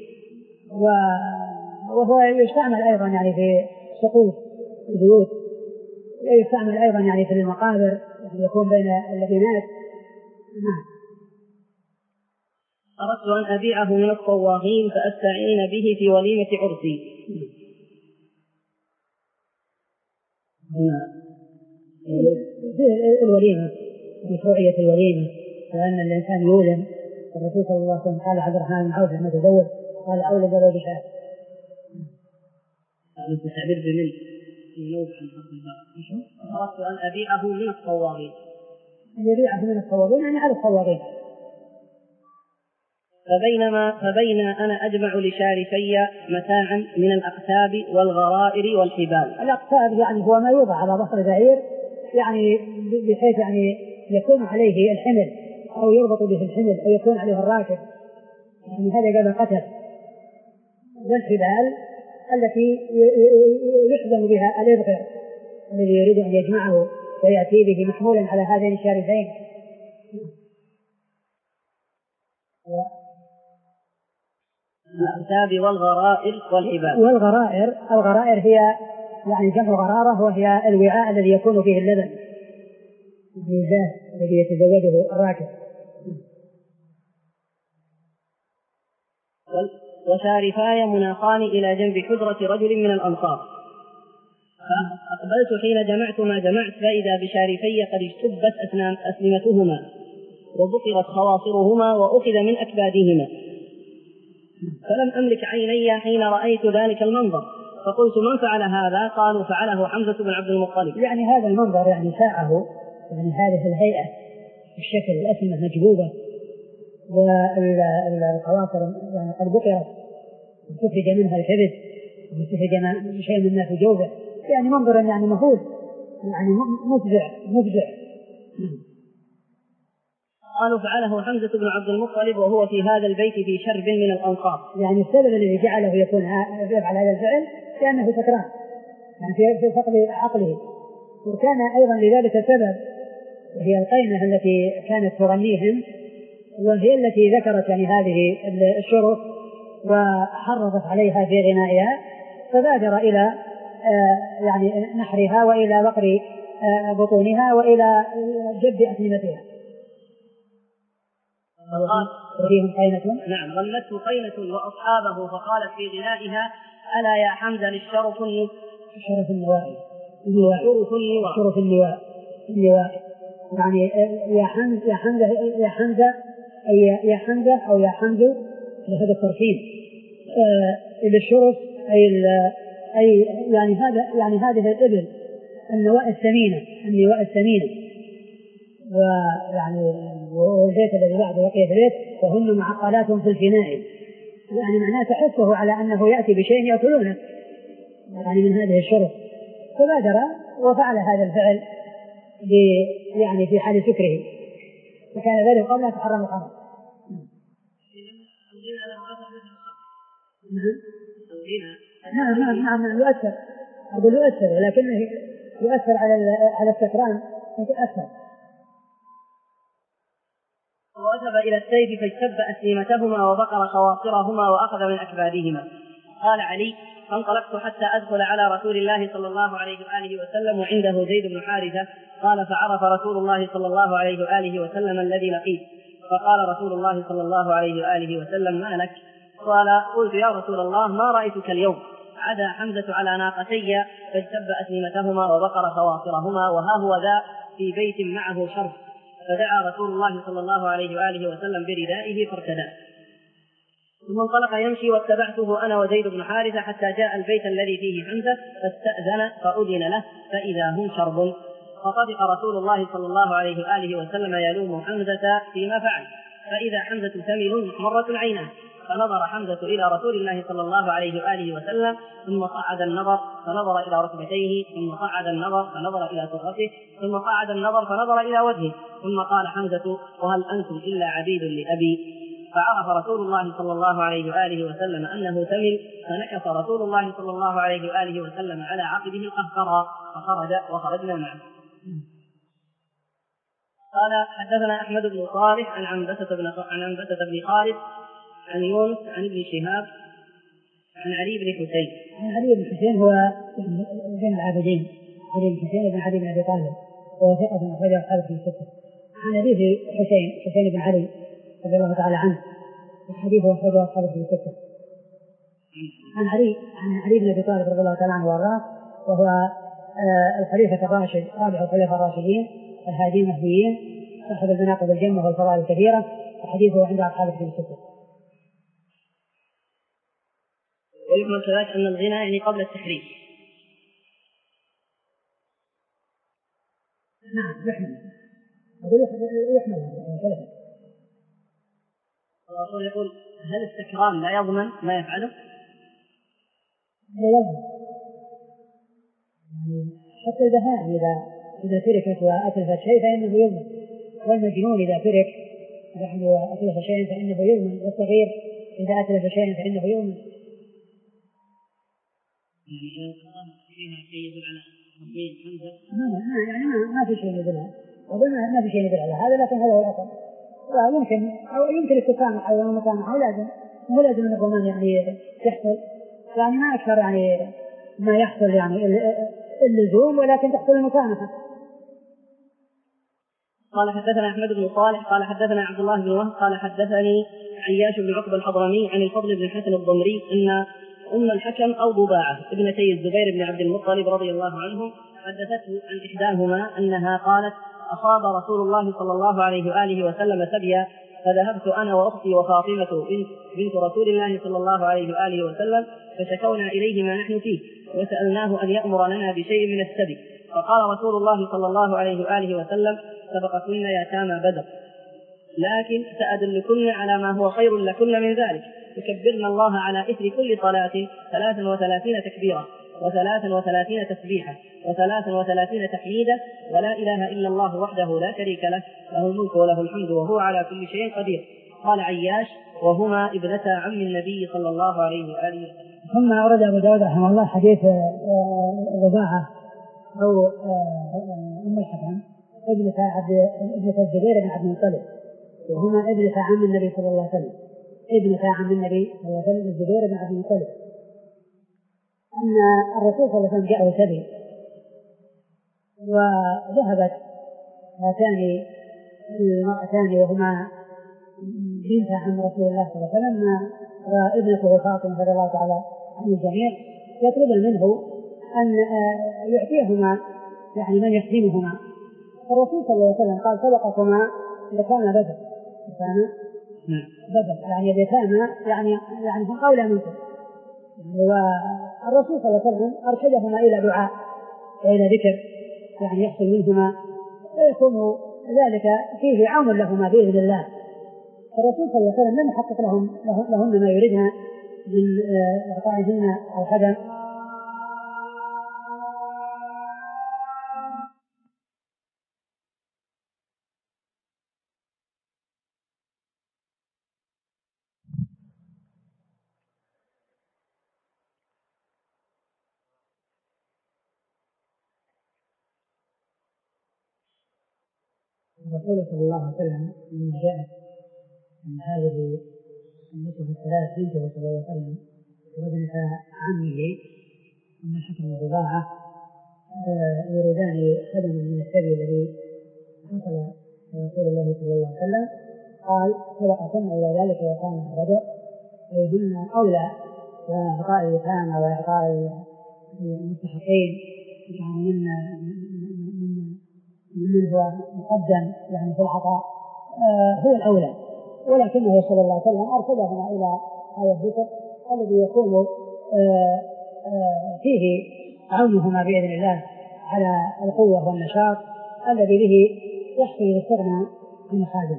وهو يستعمل أيضا يعني في سقوف البيوت، ويستعمل أيضا يعني في المقابر، يعني يكون بين اللبنات. أردت أن أبيعه من الصواغين فأستعين به في وليمة عرسي. هنا الوليمة، مشروعية الوليمة، لأن الإنسان يولم. الرسول صلى الله عليه وسلم قال عبد الرحمن بن عوف لما تزوج قال أولد ولو بشهر. هذا التعبير بمن ينوب عن حق الباب. أردت أن أبيعه من الصواغين. يبيعه من الصواغين يعني على الصواغين. فبينما فبين أنا أجمع لشارفي متاعا من الأقتاب والغرائر والحبال. الأقتاب يعني هو ما يوضع على ظهر البعير، يعني بحيث يعني يكون عليه الحمل أو يربط به الحمل أو يكون عليه الراكب، يعني هذا قبل قتل. والحبال التي يحزم بها الإبغر الذي يريد أن يجمعه ويأتي به محمولا على هذين الشارفين. الأقتاب والغرائر والحبال. والغرائر الغرائر هي يعني جمع غرارة، وهي الوعاء الذي يكون فيه اللبن، الميزان الذي يتزوجه الراكب. وشارفاي مناخان إلى جنب حجرة رجل من الأنصار، فأقبلت حين جمعت ما جمعت فإذا بشارفي قد اشتبت أسنمتهما وبقرت خواصرهما وأخذ من أكبادهما، فلم أملك عيني حين رأيت ذلك المنظر، فقلت من فعل هذا؟ قالوا فعله حمزة بن عبد المطلب. يعني هذا المنظر يعني ساعه، يعني هذه الهيئة الشكل، الأسنمة مجبوبة والخواصر يعني قد بقرت وتخرج منها الكبد وتخرج شيء منها في جوفه، يعني منظر يعني مهول، يعني مفزع مفزع. قالوا فعله حمزة بن عبد المطلب وهو في هذا البيت في شرب من الأنصار. يعني السبب الذي جعله يكون يفعل هذا الفعل لأنه سكران، يعني في فقد عقله، وكان أيضا لذلك سبب، وهي القينة التي كانت تغنيهم، وهي التي ذكرت يعني هذه الشروط وحرضت عليها في غنائها، فبادر إلى يعني نحرها وإلى بقر بطونها وإلى جب أسنمتها. وفيهم قينة. نعم، ظلته قينة وأصحابه، فقالت في غنائها ألا يا حمزة للشرف شرف النواء شرف النواء شرف النواء النواء يعني يا حمزة يا حمزة يا حمزة أي يا حمزة أو يا حمزة لهذا التركيب آه للشرف أي أي يعني هذا يعني هذه الإبل النواء الثمينة النواء الثمينة، ويعني والبيت الذي بعد بقية البيت وهن معقلات في الفناء، يعني معناه تحثه على أنه يأتي بشيء يأكلونه يعني من هذه الشرف، فبادر وفعل هذا الفعل يعني في حال سكره، وكان ذلك قبل أن تحرم الخمر. نعم نعم نعم يؤثر أقول يؤثر، ولكنه يؤثر على على السكران أكثر. ووثب إلى السيف فاجتب أسلمتهما وبقر خواصرهما وأخذ من أكبادهما. قال علي: فانطلقت حتى أدخل على رسول الله صلى الله عليه وآله وسلم وعنده زيد بن حارثة. قال: فعرف رسول الله صلى الله عليه وآله وسلم الذي لقيت. فقال رسول الله صلى الله عليه وآله وسلم: ما لك؟ قال: قلت: يا رسول الله، ما رأيتك اليوم؟ عدا حمزة على ناقتي فاجتب أسلمتهما وبقر خواصرهما، وها هو ذا في بيت معه شرب. فدعا رسول الله صلى الله عليه وآله وسلم بردائه فارتدى. ثم انطلق يمشي واتبعته أنا وزيد بن حارثة حتى جاء البيت الذي فيه حمزة فاستأذن فأذن له فإذا هم شرب. فطفق رسول الله صلى الله عليه وآله وسلم يلوم حمزة فيما فعل، فإذا حمزة ثمل محمرة عيناه. فنظر حمزة إلى رسول الله صلى الله عليه وآله وسلم ثم صعد النظر فنظر إلى ركبتيه ثم صعد النظر فنظر إلى سرته ثم صعد النظر فنظر إلى وجهه. ثم قال حمزة: وهل أنتم إلا عبيد لأبي؟ فعرف رسول الله صلى الله عليه وآله وسلم أنه ثمل، فنكص رسول الله صلى الله عليه وآله وسلم على عقبه القهقرى فخرج وخرجنا معه. قال: حدثنا أحمد بن صالح عن عنبسة بن عن عنبسة بن خالد عن يونس عن ابن شهاب عن علي بن حسين. عن علي بن حسين هو ابن العابدين، علي بن حسين بن علي بن أبي طالب، وهو ثقة أخرجه أصحابه في الستة. عن أبيه حسين حسين بن علي رضي الله تعالى عنه، الحديث أخرجه أصحابه في الستة. عن علي عن علي بن أبي طالب رضي الله تعالى عنه وأرضاه، وهو الخليفة الراشد رابع الخلفاء الراشدين الهادي المهديين صاحب المناقب الجمة والفضائل الكثيرة، وحديثه عند أصحابه في الستة. ويحمل كذلك أن الغنى يعني قبل التحريم. نعم يحمل، أقول يحمل كذلك. الرسول يقول: هل السكران لا يضمن ما يفعله؟ لا يضمن، يعني حتى البهائم إذا إذا تركت وأتلفت شيء فإنه يضمن، والمجنون إذا ترك يعني وأتلف شيء فإنه يضمن، والصغير إذا أتلف شيء فإنه يضمن. يعني فيها شيء يدل على تضمين حمزة؟ ما يعني ما ما في شيء يدل، أقول ما ما في شيء يدل على هذا، لكن هذا هو الأصل. ويمكن أو يمكن التسامح أو المسامحة، لازم مو لازم أن الضمان يعني يحصل، يعني ما أكثر يعني ما يحصل يعني اللزوم، ولكن تحصل المسامحة. قال: حدثنا أحمد بن صالح قال حدثنا عبد الله بن وهب قال حدثني عياش بن عقبة الحضرمي عن الفضل بن الحسن الضمري أن أم الحكم أو ضباعة ابنتي الزبير بن عبد المطلب رضي الله عنهم حدثته عن إحداهما أنها قالت: أصاب رسول الله صلى الله عليه وآله وسلم سبيا، فذهبت أنا وأختي وفاطمة بنت, بنت رسول الله صلى الله عليه وآله وسلم فشكونا إليه ما نحن فيه، وسألناه أن يأمر لنا بشيء من السبي، فقال رسول الله صلى الله عليه وآله وسلم: سبقكن يتامى بدر، لكن سأدلكن على ما هو خير لكن من ذلك، تكبرن الله على إثر كل صلاة ثلاثا وثلاثين تكبيرة وثلاثا وثلاثين تسبيحة وثلاثا وثلاثين تحميدة، ولا إله إلا الله وحده لا شريك له، له الملك وله الحمد وهو على كل شيء قدير. قال عياش: وهما ابنتا عم النبي صلى الله عليه وآله وسلم. ثم أورد أبو داود رحمه الله حديث رضاعة أو أم الحكم ابنتا عبد ابنتا الزبير بن عبد المطلب، وهما ابنتا عم النبي صلى الله عليه وسلم ابنتا عم النبي صلى الله عليه وسلم الزبير بن عبد المطلب، أن الرسول صلى الله عليه وسلم جاءه سبي، وذهبت هاتان المرأتان وهما بنت عم رسول الله صلى الله عليه وسلم وابنته فاطمة رضي الله تعالى عن الجميع، يطلبن منه أن يعطيهما يعني من يخدمهما. الرسول صلى الله عليه وسلم قال: سبقكما يتامى بدر، يتامى بدر يعني يتامى يعني يعني هم أولى منكم. والرسول صلى الله عليه وسلم أرشدهما إلى دعاء وإلى ذكر يعني يحصل منهما، ويكون ذلك فيه عون لهما بإذن الله. الرسول صلى الله عليه وسلم لم يحقق لهم لهن ما يريدنا من إعطائهن الخدم. الرسول صلى الله عليه وسلم لما جاءت من هذه النسوة الثلاث بنته صلى الله عليه وسلم وابنة عمه أم الحكم وضباعة يريدان خدما من السبي الذي حصل لرسول الله صلى الله عليه وسلم قال سبقكن إلى ذلك يتامى الرجل فيهن أولى وإعطاء اليتامى وإعطاء المستحقين يعني من من هو مقدم يعني في العطاء آه هو الأولى، ولكنه صلى الله عليه وسلم أرسلهما إلى هذا الذكر الذي يكون آه آه فيه عونهما بإذن الله على القوة والنشاط الذي به يحصل الاستغناء عن الخادم.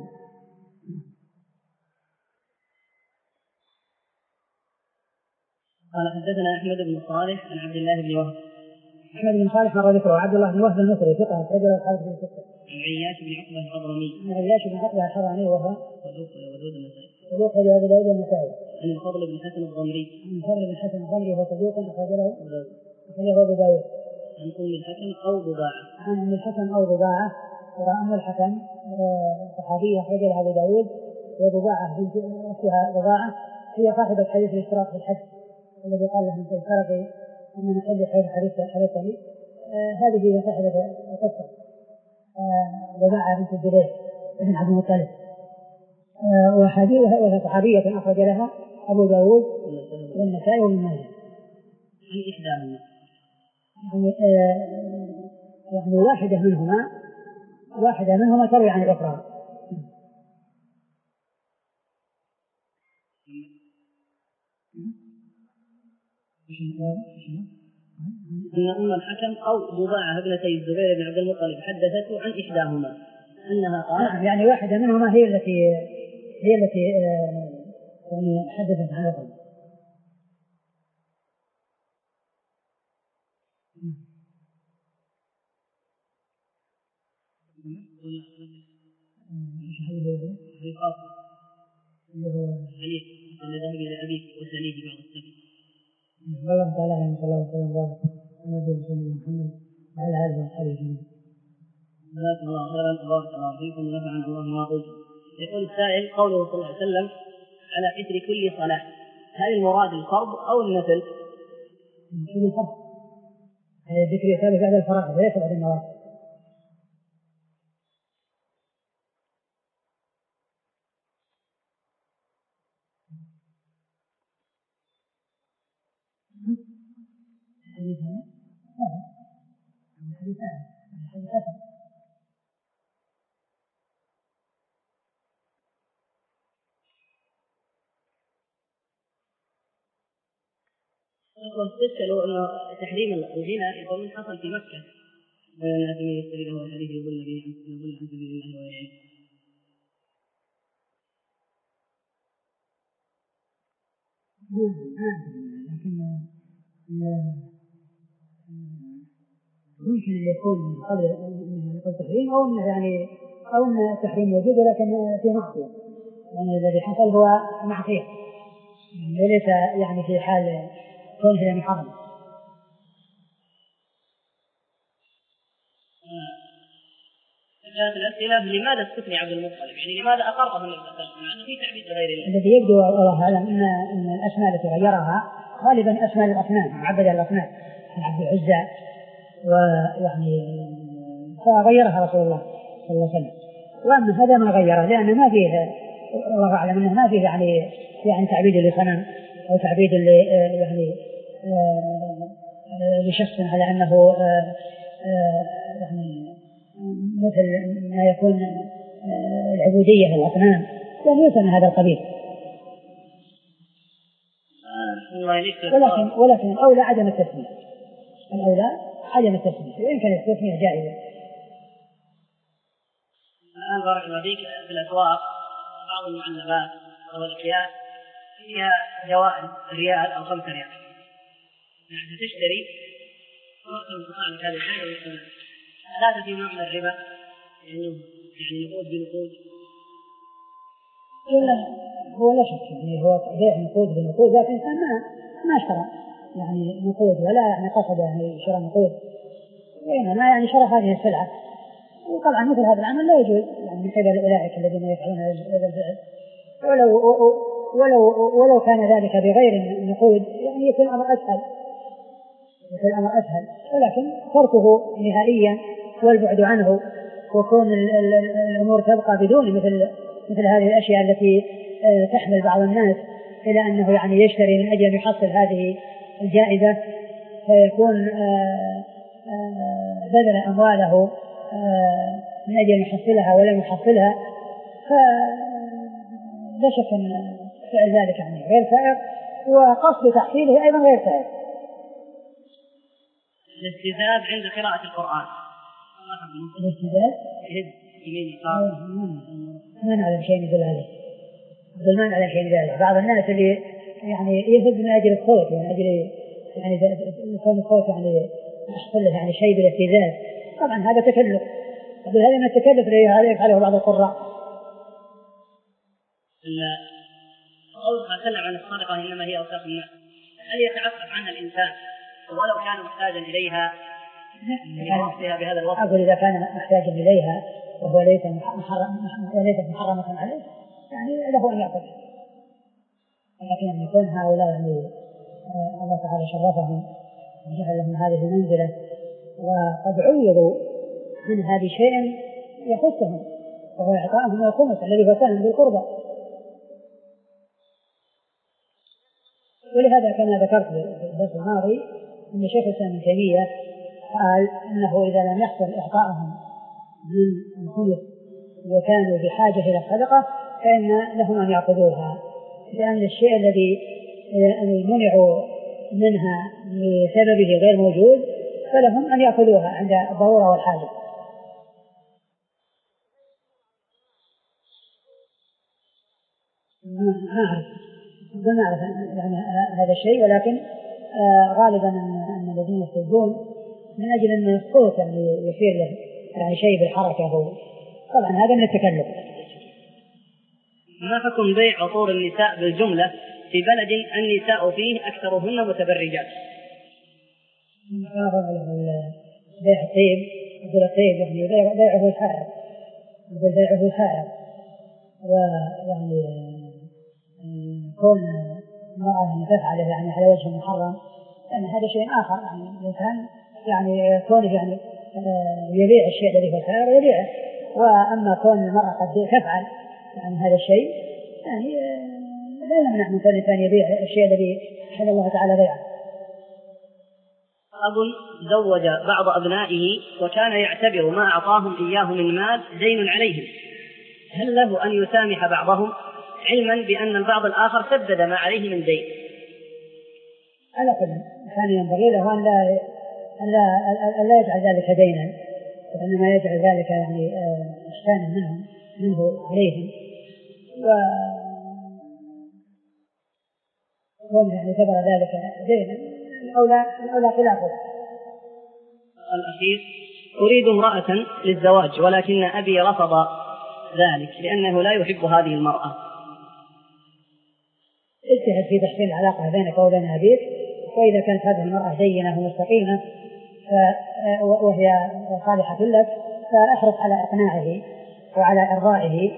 قال حدثنا أحمد بن صالح عن عبد الله بن وهب. أحمد بن صالح مر ذكره عبد الله بن وهب المصري ثقة رجل الخالد بن ستة. عن عياش بن عقبة الحضرمي. عن عياش بن عقبة الحضرمي وهو صدوق ودود النسائي. صدوق أبو داود النسائي. عن الفضل بن حسن الضمري. عن الفضل بن حسن الضمري وهو صدوق أخرج له أخرجه أبو داود. عن أم الحكم أو ضباعة. عن أم الحكم أو ضباعة وأم الحكم صحابية أخرج لها أبو داود وضباعة بنت أختها ضباعة هي صاحبة حديث الاشتراك في الحج الذي قال لهم في الشرف أن نحل حديث حديثه هذه هي صاحبة القصة ضباعة بنت الزبير بن عبد المطلب وحديثها وهي صحابية أخرج لها أبو داود والنسائي وابن ماجه. عن إحداهما يعني آه يعني واحدة منهما واحدة منهما تروي عن الأخرى. أن أم الحكم أو ضباعة ابنتي الزبير بن عبد المطلب حدثته عن إحداهما أنها قالت يعني واحدة منهما هي التي هي التي آه يعني حدثت عن الأخرى. اللي هو علي أن ذهب إلى أبيك وسليه بعض السبب. والله تعالى عليه صلى الله عليه وسلم وبارك على نبينا محمد وعلى آله وصحبه أجمعين. جزاكم الله خيرا وبارك الله فيكم ونفعنا الله ما قلتم. يقول السائل قوله صلى الله عليه وسلم على إثر كل صلاة هل المراد الفرض أو النفل؟ كل الفرض. هذا الذكر يثابت بعد الفرائض وليس بعد النوافل. الحديث هذا هذا الحديث هذا الحديث هذا واستشكلوا أن تحريم الغنى يقولون حصل في مكة والناس يشتري له الحديث يضل به يضل عن سبيل الله ويعين. لكن يمكن أن يكون قبل يكون تحريم أو أنه يعني أو أن التحريم موجود ولكن في معصية يعني الذي حصل هو معصية وليس يعني في حال كونه يعني حرم. كانت الأسئلة لماذا استثني عبد المطلب؟ يعني لماذا أقره النبي صلى الله عليه وسلم؟ مع أنه في تعبيد غير الله. الذي يبدو والله أعلم أن أن الأسماء التي غيرها غالبا أسماء الأصنام معبد الأصنام عبد العزى ويعني فغيرها رسول الله صلى الله عليه وسلم. وأما هذا ما غيره لأن ما فيه الله أعلم أنه ما فيه يعني يعني تعبيد لصنم أو تعبيد يعني لشخص على أنه يعني مثل ما يكون العبودية للأصنام لم يوصل من هذا القبيل. ولكن ولكن الأولى عدم التسمية الأولى عدم التسمية وإن كانت التسمية جائزة. الآن بارك الله فيك في الأسواق بعض المعلبات أو الأكياس فيها جوائز ريال أو خمسة ريال يعني تشتري وقت انقطاع لك هذه الحاجة والثمن لا في نوع من الربا يعني يعني نقود بنقود ولا هو لا شك يعني هو بيع نقود بنقود لكن الإنسان ما ما اشترى يعني نقود ولا يعني قصد يعني شراء نقود وإنما يعني شرى هذه السلعة وطبعا مثل هذا العمل لا يجوز يعني من قبل أولئك الذين يفعلون هذا الفعل، ولو ولو ولو كان ذلك بغير النقود يعني يكون الأمر أسهل يكون الأمر أسهل ولكن تركه نهائيا والبعد عنه وكون الأمور تبقى بدون مثل مثل هذه الأشياء التي تحمل بعض الناس إلى أنه يعني يشتري من أجل أن يحصل هذه الجائزة فيكون بذل أمواله من أجل أن يحصلها ولم يحصلها، فلا شك أن فعل ذلك يعني غير سائر وقصد تحصيله أيضا غير سائر. الاستزاد عند قراءة القرآن الاستزاد ما نعلم شيء يدل عليه ما نعلم شيء يدل عليه. بعض الناس اللي يعني يهز من أجل الصوت من أجل يعني يكون الصوت يعني يحصل له يعني شيء بالاستزاد، طبعا هذا تكلف وهذا من التكلف الذي يفعله بعض القراء. قول تكلم عن الصدقة إنما هي أوساخ الناس، هل يتعفف عنها الإنسان ولو كان محتاجا إليها لوصفها بهذا الوصف؟ أقول إذا كان محتاجا إليها وهو ليس محرم وليست محرمة عليه يعني له أن يأخذ، لكن أن يكون هؤلاء يعني الله تعالى شرفهم وجعل لهم هذه المنزلة وقد عوضوا من هذه شيء يخصهم وهو إعطائهم الخمس الذي هو سهم بالقربى. ولهذا كما ذكرت في الدرس الماضي أن شيخ الإسلام ابن تيمية قال أنه إذا لم يحصل إعطائهم من الخمس وكانوا بحاجة إلى الصدقة فإن لهم أن يأخذوها، لأن الشيء الذي منعوا منها بسببه غير موجود فلهم أن يأخذوها عند الضرورة والحاجة. ما أعرف ما أعرف يعني هذا الشيء، ولكن آه غالبا أن الذين يستجدون من أجل أن الصوت يعني يصير له يعني شيء بالحركة هو طبعا هذا من التكلف. ما حكم بيع عطور النساء بالجملة في بلد النساء فيه أكثرهن متبرجات؟ بيع الطيب يقول الطيب يعني بيعه حائر يقول بيعه حائر ويعني كون المرأة يعني تفعله يعني على وجه محرم يعني هذا شيء آخر. يعني الإنسان يعني كونه يعني يبيع الشيء الذي هو حائر يبيعه، وأما كون المرأة قد تفعل يعني هذا الشيء يعني لا يمنع من كل إنسان يبيع الشيء الذي حل الله تعالى بيعه. أب زوج بعض أبنائه وكان يعتبر ما أعطاهم إياه من مال دين عليهم، هل له أن يسامح بعضهم علما بأن البعض الآخر سدد ما عليه من دين؟ على كل كان ينبغي له أن لا أن لا, أن لا يجعل ذلك دينا، وإنما يجعل ذلك يعني إحسانا منهم منه عليهم، وكون يعني اعتبر ذلك دينا الأولى الأولى خلافه. الأخير: أريد امرأة للزواج ولكن أبي رفض ذلك لأنه لا يحب هذه المرأة. اجتهد في تحسين العلاقة بينك وبين أبيك، وإذا كانت هذه المرأة دينة ومستقيمة وهي صالحة لك فأحرص على إقناعه وعلى إرضائه.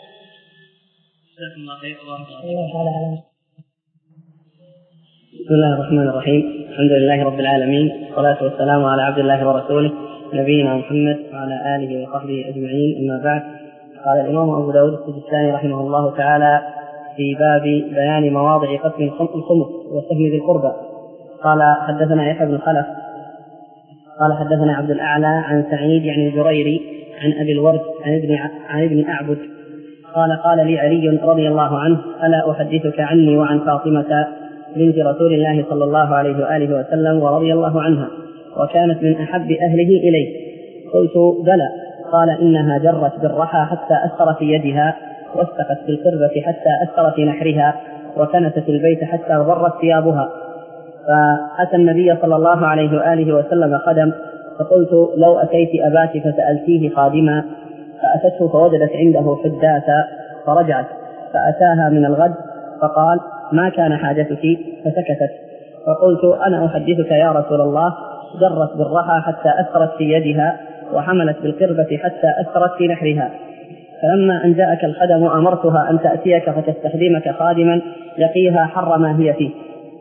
بسم الله الرحمن الرحيم، الحمد لله رب العالمين، والصلاة والسلام على عبد الله ورسوله نبينا محمد وعلى آله وصحبه أجمعين، أما بعد. قال الإمام أبو داود السجستاني رحمه الله تعالى في باب بيان مواضع قسم الخمس وسهم ذي القربى قال: حدثنا يحيى بن خلف قال حدثنا عبد الأعلى عن سعيد يعني الجريري عن أبي الورد عن ابن عن ابن أعبد قال: قال لي علي رضي الله عنه: ألا أحدثك عني وعن فاطمة بنت رسول الله صلى الله عليه وآله وسلم ورضي الله عنها، وكانت من أحب أهله إليه؟ قلت: بلى. قال: إنها جرت بالرحى حتى أثر في يدها، واستقت في القربة حتى أثر في نحرها، وكنست البيت حتى ضرت ثيابها. فأتى النبي صلى الله عليه وآله وسلم خدم، فقلت: لو أتيت أباك فسألتيه خادما، فأتته فوجدت عنده حداثا فرجعت، فأتاها من الغد فقال: ما كان حاجتك؟ فسكتت. فقلت: أنا أحدثك يا رسول الله، جرت بالرحى حتى أثرت في يدها، وحملت بالقربة حتى أثرت في نحرها، فلما أن جاءك الخدم أمرتها أن تأتيك فتستخدمك خادما يقيها حر ما هي فيه.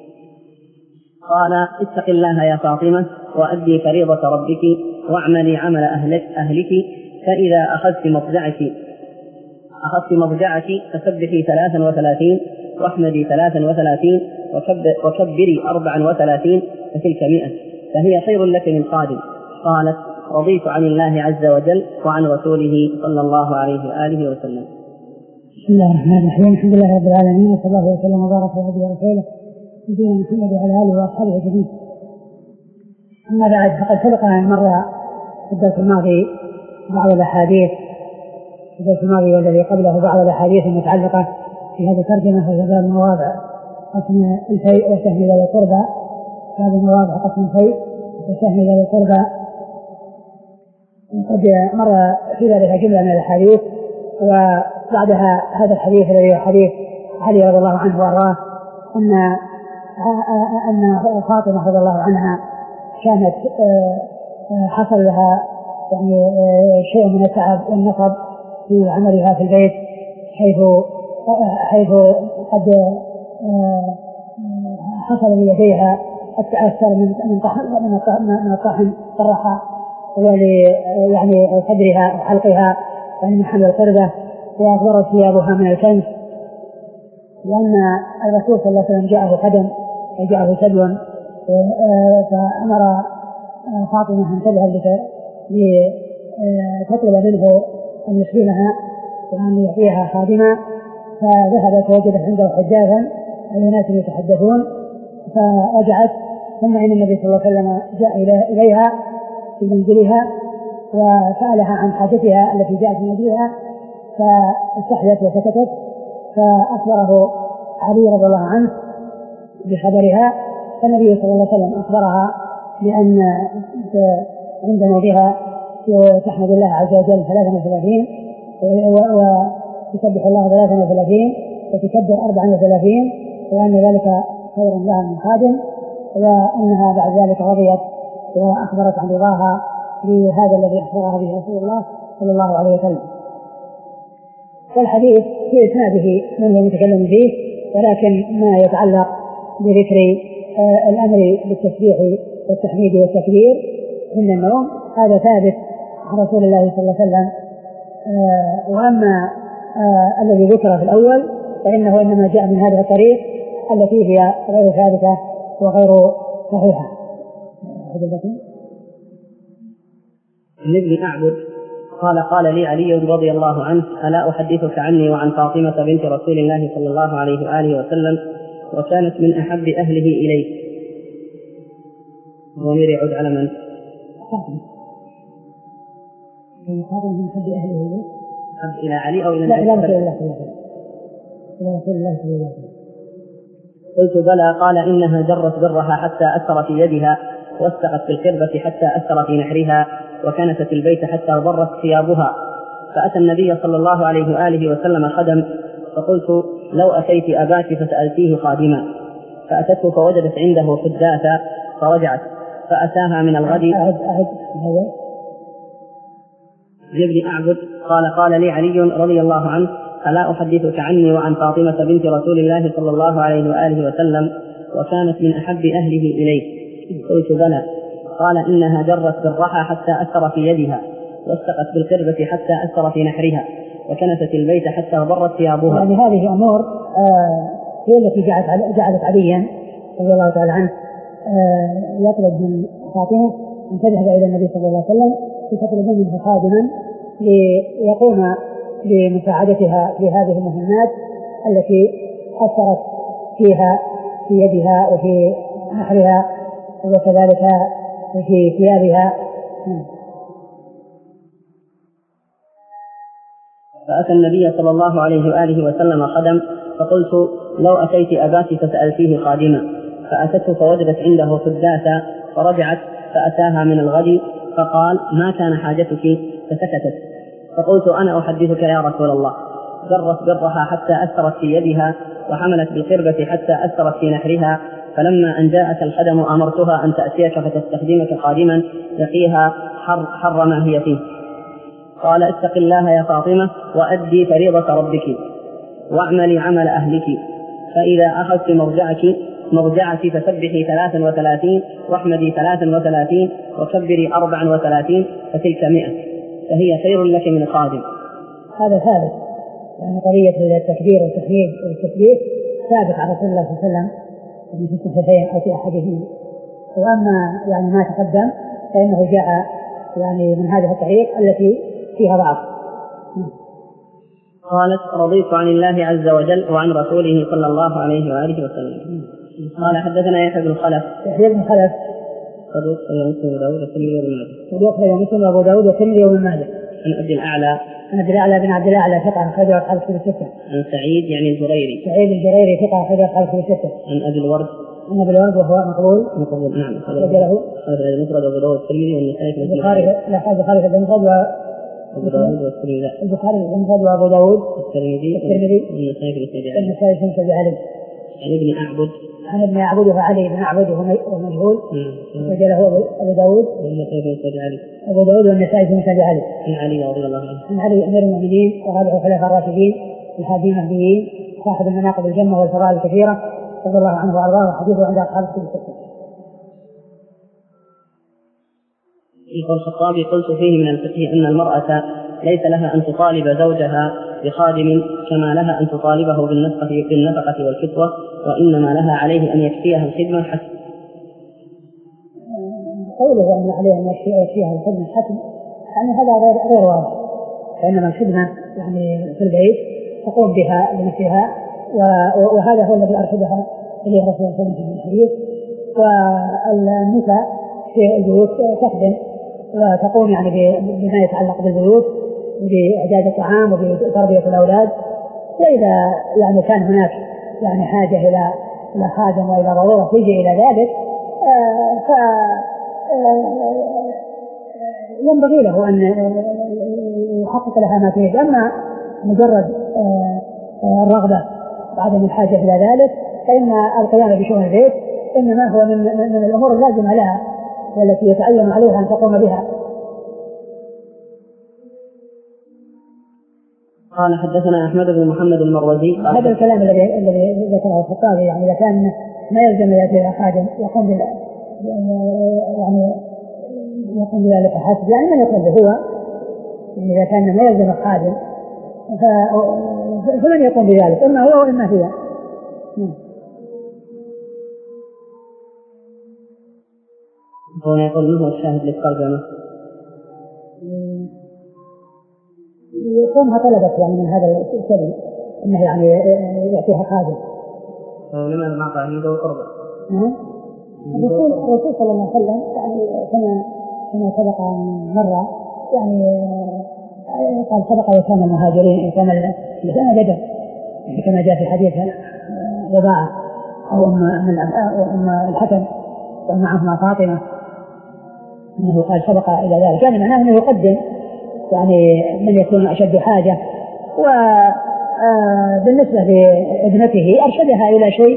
قال اتق الله يا فاطمة وأدي فريضة ربك واعملي عمل أهلك, أهلك فإذا أخذت مضجعك أخذت مضجعك فسبحي ثلاثا وثلاثين واحمدي ثلاثا وثلاثين وكبري أربعا وثلاثين فتلك مئة، فهي خير لك من خادم. قالت رضيت عن الله عز وجل وعن رسوله صلى الله عليه وآله وسلم. بسم الله الرحمن الرحيم. الحمد لله رب العالمين، وصلى الله وسلم وبارك على عبده ورسوله نبينا محمد وعلى آله وأصحابه أجمعين. أما بعد، فقد سبق أن مر في الدرس الماضي بعض الأحاديث في الدرس الماضي والذي قبله بعض الأحاديث المتعلقة في هذه الترجمة، وهي باب مواضع قسم الفيء وسهم ذوي القربى. هذه مواضع قسم الفيء وسهم ذوي القربى، وقد مر في ذلك جملة من الأحاديث، وبعدها هذا الحديث الذي هو حديث علي رضي الله عنه وارضاه أن أن فاطمة رضي الله عنها كانت حصل لها يعني شيء من التعب والنصب في عملها في البيت، حيث حيث قد حصل ليديها التأثر من من من الطحن الرحى ولي يعني صدرها وحلقها يعني من حمل القربة، وأغبرت ثيابها من الكنس، لأن الرسول صلى الله عليه وسلم جاءه خدم وجاءه سدو، فأمر فاطمة أن تذهب لتطلب منه أن يسلمها وأن يعطيها خادما، فذهبت ووجدت عنده حجازا أي ناس يتحدثون، فرجعت. ثم إن النبي صلى الله عليه وسلم جاء إليها في منزلها وسألها عن حاجتها التي جاءت من أجلها، فاستحيت وسكتت، فأخبره علي رضي الله عنه بخبرها، فالنبي صلى الله عليه وسلم أخبرها بأن عند موضعها تحمد الله عز وجل ثلاثا وثلاثين وتسبح الله ثلاثا وثلاثين وتكبر أربعا وثلاثين، وأن ذلك خير لها من خادم، وأنها بعد ذلك رضيت وأخبرت عن رضاها بهذا الذي أخبرها به رسول الله صلى الله عليه وسلم. والحديث في إسناده من هو متكلم فيه، ولكن ما يتعلق بذكر آه الأمر بالتسبيح والتحميد والتكبير عند النوم هذا ثابت عن رسول الله صلى الله عليه وسلم. آه وأما آه الذي ذكر في الأول فإنه إنما جاء من هذه الطريق التي هي غير ثابتة وغير صحيحة. عن ابن أعبد قال قال لي علي رضي الله عنه ألا أحدثك عني وعن فاطمة بنت رسول الله صلى الله عليه وآله وسلم وكانت من أحب أهله إليه. ضمير يعود على من؟ فاطمة من أحب أهله إليه أحب إلى علي أو إلى لا إلى رسول الله صلى الله عليه وسلم. إلى رسول الله صلى الله عليه وسلم. قلت بلى. قال إنها جرت برها حتى أثر في يدها واستقت في القربة حتى أثر في نحرها وكنست البيت حتى ضرت ثيابها، فأتى النبي صلى الله عليه وآله وسلم خدم، فقلت لو أتيت أباك فسألتيه خادما، فأتته فوجدت عنده حداثا فرجعت، فأتاها من الغد. أعد أعد هو ابن أعبد قال قال لي علي رضي الله عنه ألا أحدثك عني وعن فاطمة بنت رسول الله صلى الله عليه وآله وسلم وكانت من أحب أهله إليه. قلت بلى. قال إنها جرت بالرحى حتى أثر في يدها واستقت بالقربة حتى أثر في نحرها وكنست البيت حتى ضرت ثيابها. يعني هذه أمور آه هي التي جعلت جعلت عليا رضي الله تعالى عنه آه يطلب من فاطمة أن تذهب إلى النبي صلى الله عليه وسلم لتطلب منه خادما ليقوم بمساعدتها في هذه المهمات التي أثرت فيها في يدها وفي نحرها وكذلك في ثيابها. فأتى النبي صلى الله عليه وآله وسلم خدم، فقلت لو أتيت أباك فسألتيه خادما، فأتته فوجدت عنده حداثا فرجعت، فأتاها من الغد فقال ما كان حاجتك؟ فسكتت. فقلت أنا أحدثك يا رسول الله. جرت برها حتى أثرت في يدها وحملت بالقربة حتى أثرت في نحرها، فلما أن جاءك الخدم أمرتها أن تأتيك فتستخدمك خادما يقيها حر, حر ما هي فيه. قال اتق الله يا فاطمة وأدي فريضة ربك واعملي عمل أهلك، فإذا أخذت مرجعك مرجعك فسبحي ثلاثا وثلاثين واحمدي ثلاثا وثلاثين وكبري أربعا وثلاثين فتلك مئة، فهي خير لك من خادم. هذا ثابت، يعني قضية التكبير والتحميد والتسبيح ثابت على رسول الله صلى الله عليه وسلم في الصحيحين أو في أحدهما. وأما يعني ما تقدم فإنه جاء يعني من هذه الطريق التي فيها ضعف. قالت رضيت عن الله عز وجل وعن رسوله صلى الله عليه وآله وسلم. قال حدثنا يحيى بن خلف يحيى بن خلف صدوق مسلم وداود والترمذي وابن ماجه صدوق مسلم وابو داود والترمذي وابن ماجه. عن عبد الأعلى عن عبد الأعلى بن عبد الأعلى ثقة أخرجه أصحاب الكتب الستة. عن سعيد يعني الجريري سعيد الجريري ثقة أخرجه أصحاب الكتب الستة. عن أبي الورد عن أبي الورد وهو مقبول مقبول نعم أخرج له المفرد وأبو داود والترمذي والنسائي في البخاري لا البخاري في المفرد وأبو داود والترمذي البخاري في المفرد وأبو داود والترمذي والنسائي في النسائي في المسجد علي. عن ابن أعبد عن ابن أعبد وعلي بن أعبد ومجهول أخرج له أبو داود والنسائي في المسجد علي أبو داود والنسائي في المسجد علي. عن علي رضي الله عنه عن علي أمير المؤمنين ورابع الخلفاء الراشدين الهادين المهديين صاحب المناقب الجنة والفضائل الكثيرة رضي الله عنه وأرضاه وحديثه عند أصحاب الكتب الستة. يقول الخطابي قلت فيه من الفقه أن المرأة ليس لها أن تطالب زوجها بخادم كما لها أن تطالبه بالنفقة بالنفقة والكسوة، وإنما لها عليه أن يكفيها الخدمة حسب. قوله أن عليه أن يكفيها الخدمة حسب يعني هذا غير غير واضح، فإنما الخدمة يعني في البيت تقوم بها لنفسها، وهذا هو الذي أرشدها إليه الرسول صلى الله عليه وسلم في الحديث. والنساء في البيوت تخدم وتقوم يعني بما يتعلق بالبيوت بإعداد الطعام وبتربية الأولاد. وإذا يعني كان هناك يعني حاجة إلى إلى خادم وإلى ضرورة تيجي إلى ذلك ف ينبغي له أن يحقق لها ما تريد. أما مجرد الرغبة وعدم الحاجة إلى ذلك فإن القيام بشؤون البيت إنما هو من, من الأمور اللازمة لها والتي يتعين عليها أن تقوم بها. قال حدثنا أحمد بن محمد المروزي. هذا الكلام الذي الذي ذكره الخطابي يعني إذا كان ما يلزم يأتي خادم يقوم بال يعني يقوم بذلك حسب يعني من يقوم به هو، إذا كان ما يلزم الخادم فمن يقوم بذلك إما هو وإما هي. هو يقول ما هو الشاهد للترجمة؟ يكونها طلبت يعني من هذا السبيل انه يعني يعطيها خادم. لماذا ما قال عنده قربة؟ الرسول الرسول صلى الله عليه وسلم يعني كما كما سبق مرة يعني قال سبق يتامى المهاجرين يتامى يتامى بدر كما جاء في حديث رضاعة أو أم أم الحكم ومعهما فاطمة أنه قال سبق إلى ذلك يعني معناه أنه يقدم يعني من يكون أشد حاجة. وبالنسبة لابنته أرشدها إلى شيء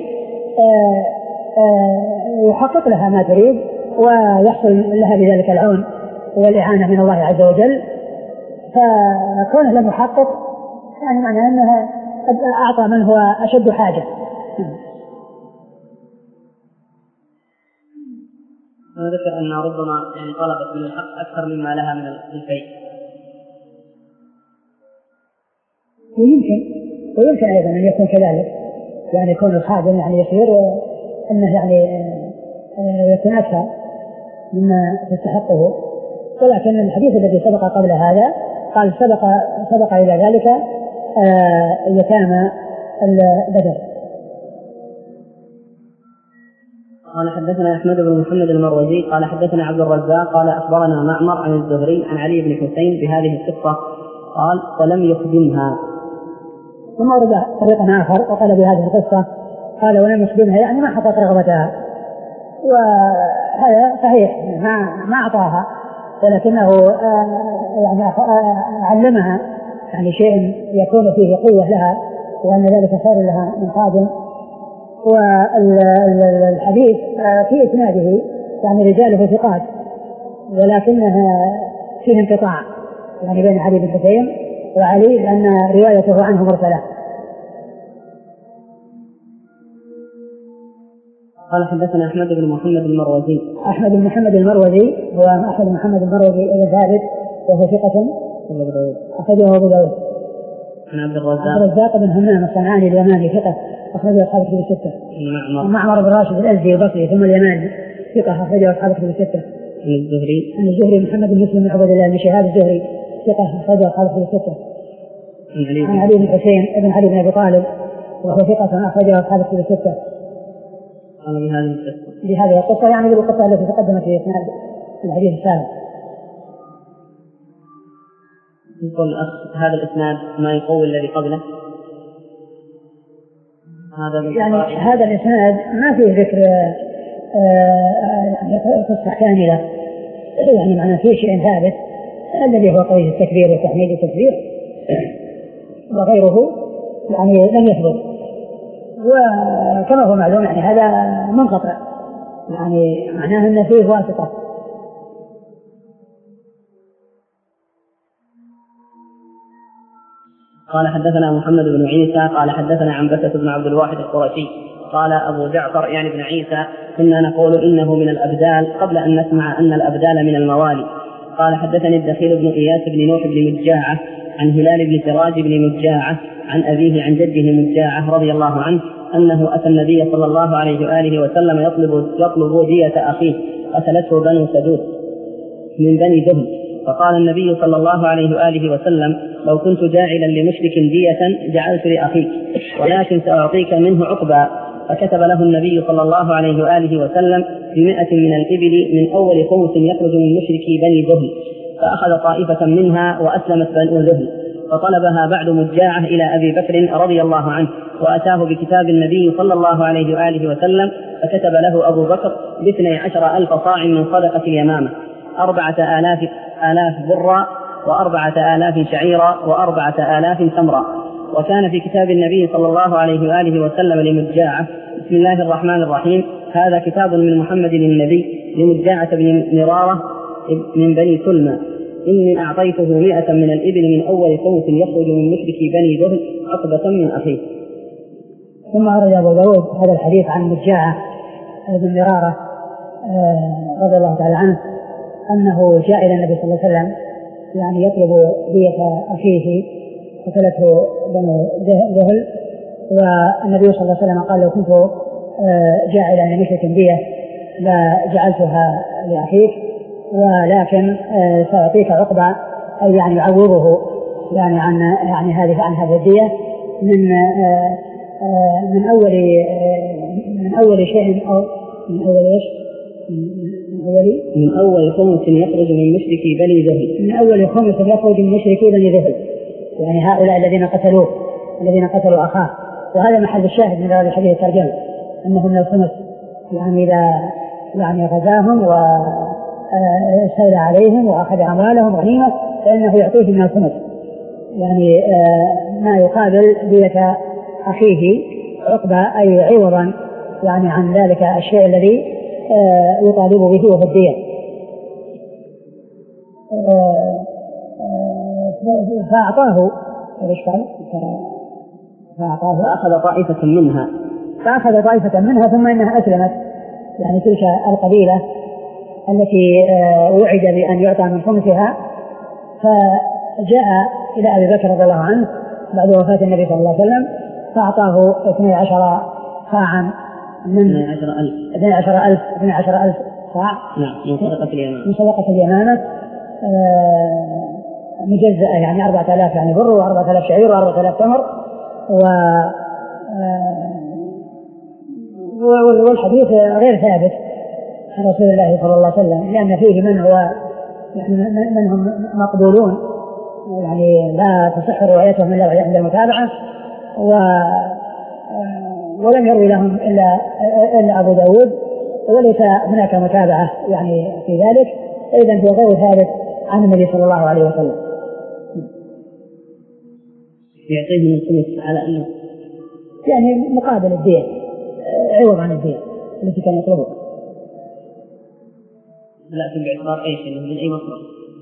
يحقق لها ما تريد ويحصل لها بذلك العون والإعانة من الله عز وجل، فكونه لم يحقق يعني معناه أنها قد أعطى من هو أشد حاجة. ذكر أن ربما يعني طلبت من الحق أكثر مما لها من الفيء. ويمكن ويمكن أيضا أن يكون كذلك يعني يكون الخادم يعني يصير أنه يعني يكون أكثر مما تستحقه. ولكن الحديث الذي سبق قبل هذا قال سبق سبق إلى ذلك يتامى البدر. قال حدثنا أحمد بن محمد المروزي قال حدثنا عبد الرزاق قال أخبرنا معمر عن الزهري عن علي بن حسين بهذه القصة قال ولم يخدمها. ثم ورد طريقا آخر وقال بهذه القصة قال ولم يخدمها يعني ما حقق رغبتها، وهذا صحيح ما ما أعطاها ولكنه يعني علمها يعني شيء يكون فيه قوة لها وأن ذلك خير لها من خادم. والحديث في إسناده يعني رجاله ثقات ولكنها فيه انقطاع يعني بين علي بن حسين وعلي لأن روايته عنه مرسلة. قال حدثنا أحمد بن محمد المروزي. أحمد بن محمد المروزي هو أحمد بن محمد المروزي بن ثابت وهو ثقة أخرجه أبو داود. عن عبد الرزاق. عبد الرزاق بن همام الصنعاني اليماني ثقة أخرجه أصحاب الكتب الستة. معمر بن راشد الأزدي البصري ثم اليماني ثقة أخرجه أصحاب الكتب الستة. عن الزهري. عن الزهري محمد بن مسلم بن عبد الله بن شهاب الزهري ثقة أخرجه أصحاب الكتب الستة. عن علي بن حسين ابن علي بن أبي طالب وهو ثقة أخرجه أصحاب الكتب الستة. قال بهذه القصة. بهذه القصة يعني بالقصة التي تقدمت في إسناد الحديث السابق. يقول الأخ هذا الإسناد ما يقوي الذي قبله. هذا يعني هذا الإسناد ما فيه ذكر قصة كاملة يعني معنى فيه شيء ثابت الذي هو قضية التكبير والتحميد والتكبير وغيره يعني لم يثبت. وكما هو معلوم يعني هذا منقطع يعني معناه أن فيه واسطة. قال حدثنا محمد بن عيسى قال حدثنا عنبسة بن عبد الواحد القرشي قال أبو جعفر يعني بن عيسى كنا نقول إنه من الأبدال قبل أن نسمع أن الأبدال من الموالي. قال حدثني الدخيل بن إياس بن نوح بن مجاعة عن هلال بن سراج بن مجاعة عن أبيه عن جده مجاعة رضي الله عنه أنه أتى النبي صلى الله عليه وآله وسلم يطلب يطلب دية أخيه قتلته بنو سدوس من بني دهم. فقال النبي صلى الله عليه وآله وسلم لو كنت جاعلا لمشرك دية جعلت لأخيك ولكن سأعطيك منه عقبا. فكتب له النبي صلى الله عليه وآله وسلم بمئة من الإبل من أول خمس يخرج من مشركي بني دهم. فأخذ طائفة منها وأسلمت بنو دهم فطلبها بعد مجاعة إلى أبي بكر رضي الله عنه وأتاه بكتاب النبي صلى الله عليه وآله وسلم فكتب له أبو بكر باثني عشر ألف صاع من صدقة اليمامة أربعة آلاف آلاف برا وأربعة آلاف شعيرا وأربعة آلاف تمرا. وكان في كتاب النبي صلى الله عليه وآله وسلم لمجاعة بسم الله الرحمن الرحيم هذا كتاب من محمد للنبي لمجاعة بن مرارة من بني سلمى إني أعطيته مئة من الإبل من أول خمس يخرج من مشرك بني دهم عقبة من أخيه. ثم أورد أبو داود هذا الحديث عن مجاعة بن مرارة رضي الله تعالى عنه أنه جاء إلى النبي صلى الله عليه وسلم يعني يطلب دية أخيه قتلته بنو ذهل. والنبي صلى الله عليه وسلم قال لو كنت جاعلا لمشرك دية لجعلتها لأخيك ولكن سأعطيك عقبة أي يعني يعوضه يعني عن يعني هذه عن هذه الدية من من أول من أول شيء أو من أول إيش من أول من أول خمس يخرج من مشركي بني ذهل من أول خمس يخرج من مشركي بني ذهل يعني هؤلاء الذين قتلوه الذين قتلوا أخاه. وهذا محل الشاهد من هذا الحديث الترجمة أنه من الخمس يعني إذا يعني غزاهم وسيل عليهم وأخذ أموالهم غنيمة فإنه يعطيه من الخمس يعني ما يقابل دية أخيه عقبة أي عوضا يعني عن ذلك الشيء الذي يطالب به وهو الدية. فأعطاه فأعطاه فأخذ طائفة منها فأخذ طائفة منها ثم إنها أسلمت يعني تلك القبيلة التي وعد بأن يعطى من خمسها. فجاء إلى أبي بكر رضي الله عنه بعد وفاة النبي صلى الله عليه وسلم فأعطاه اثني عشر صاعا من اثني عشر ألف اثني عشر ألف صاع من صدقة اليمامة من صدقة اليمامة مجزأة يعني أربعة آلاف يعني بر وأربعة آلاف شعير وأربعة آلاف تمر. والحديث غير ثابت عن رسول الله صلى الله عليه وسلم لأن فيه من هو من هم مقبولون يعني لا تصح روايتهم إلا عند المتابعة ولم يروي لهم إلا إلا أبو داود وليس هناك متابعة يعني في ذلك. إذن في غير ثابت عن النبي صلى الله عليه وسلم. يعطيه من الخمس على أنه يعني مقابل الدية عوض عن الدية التي كان يطلبها. لكن باعتبار ايش انه من اي مصدر؟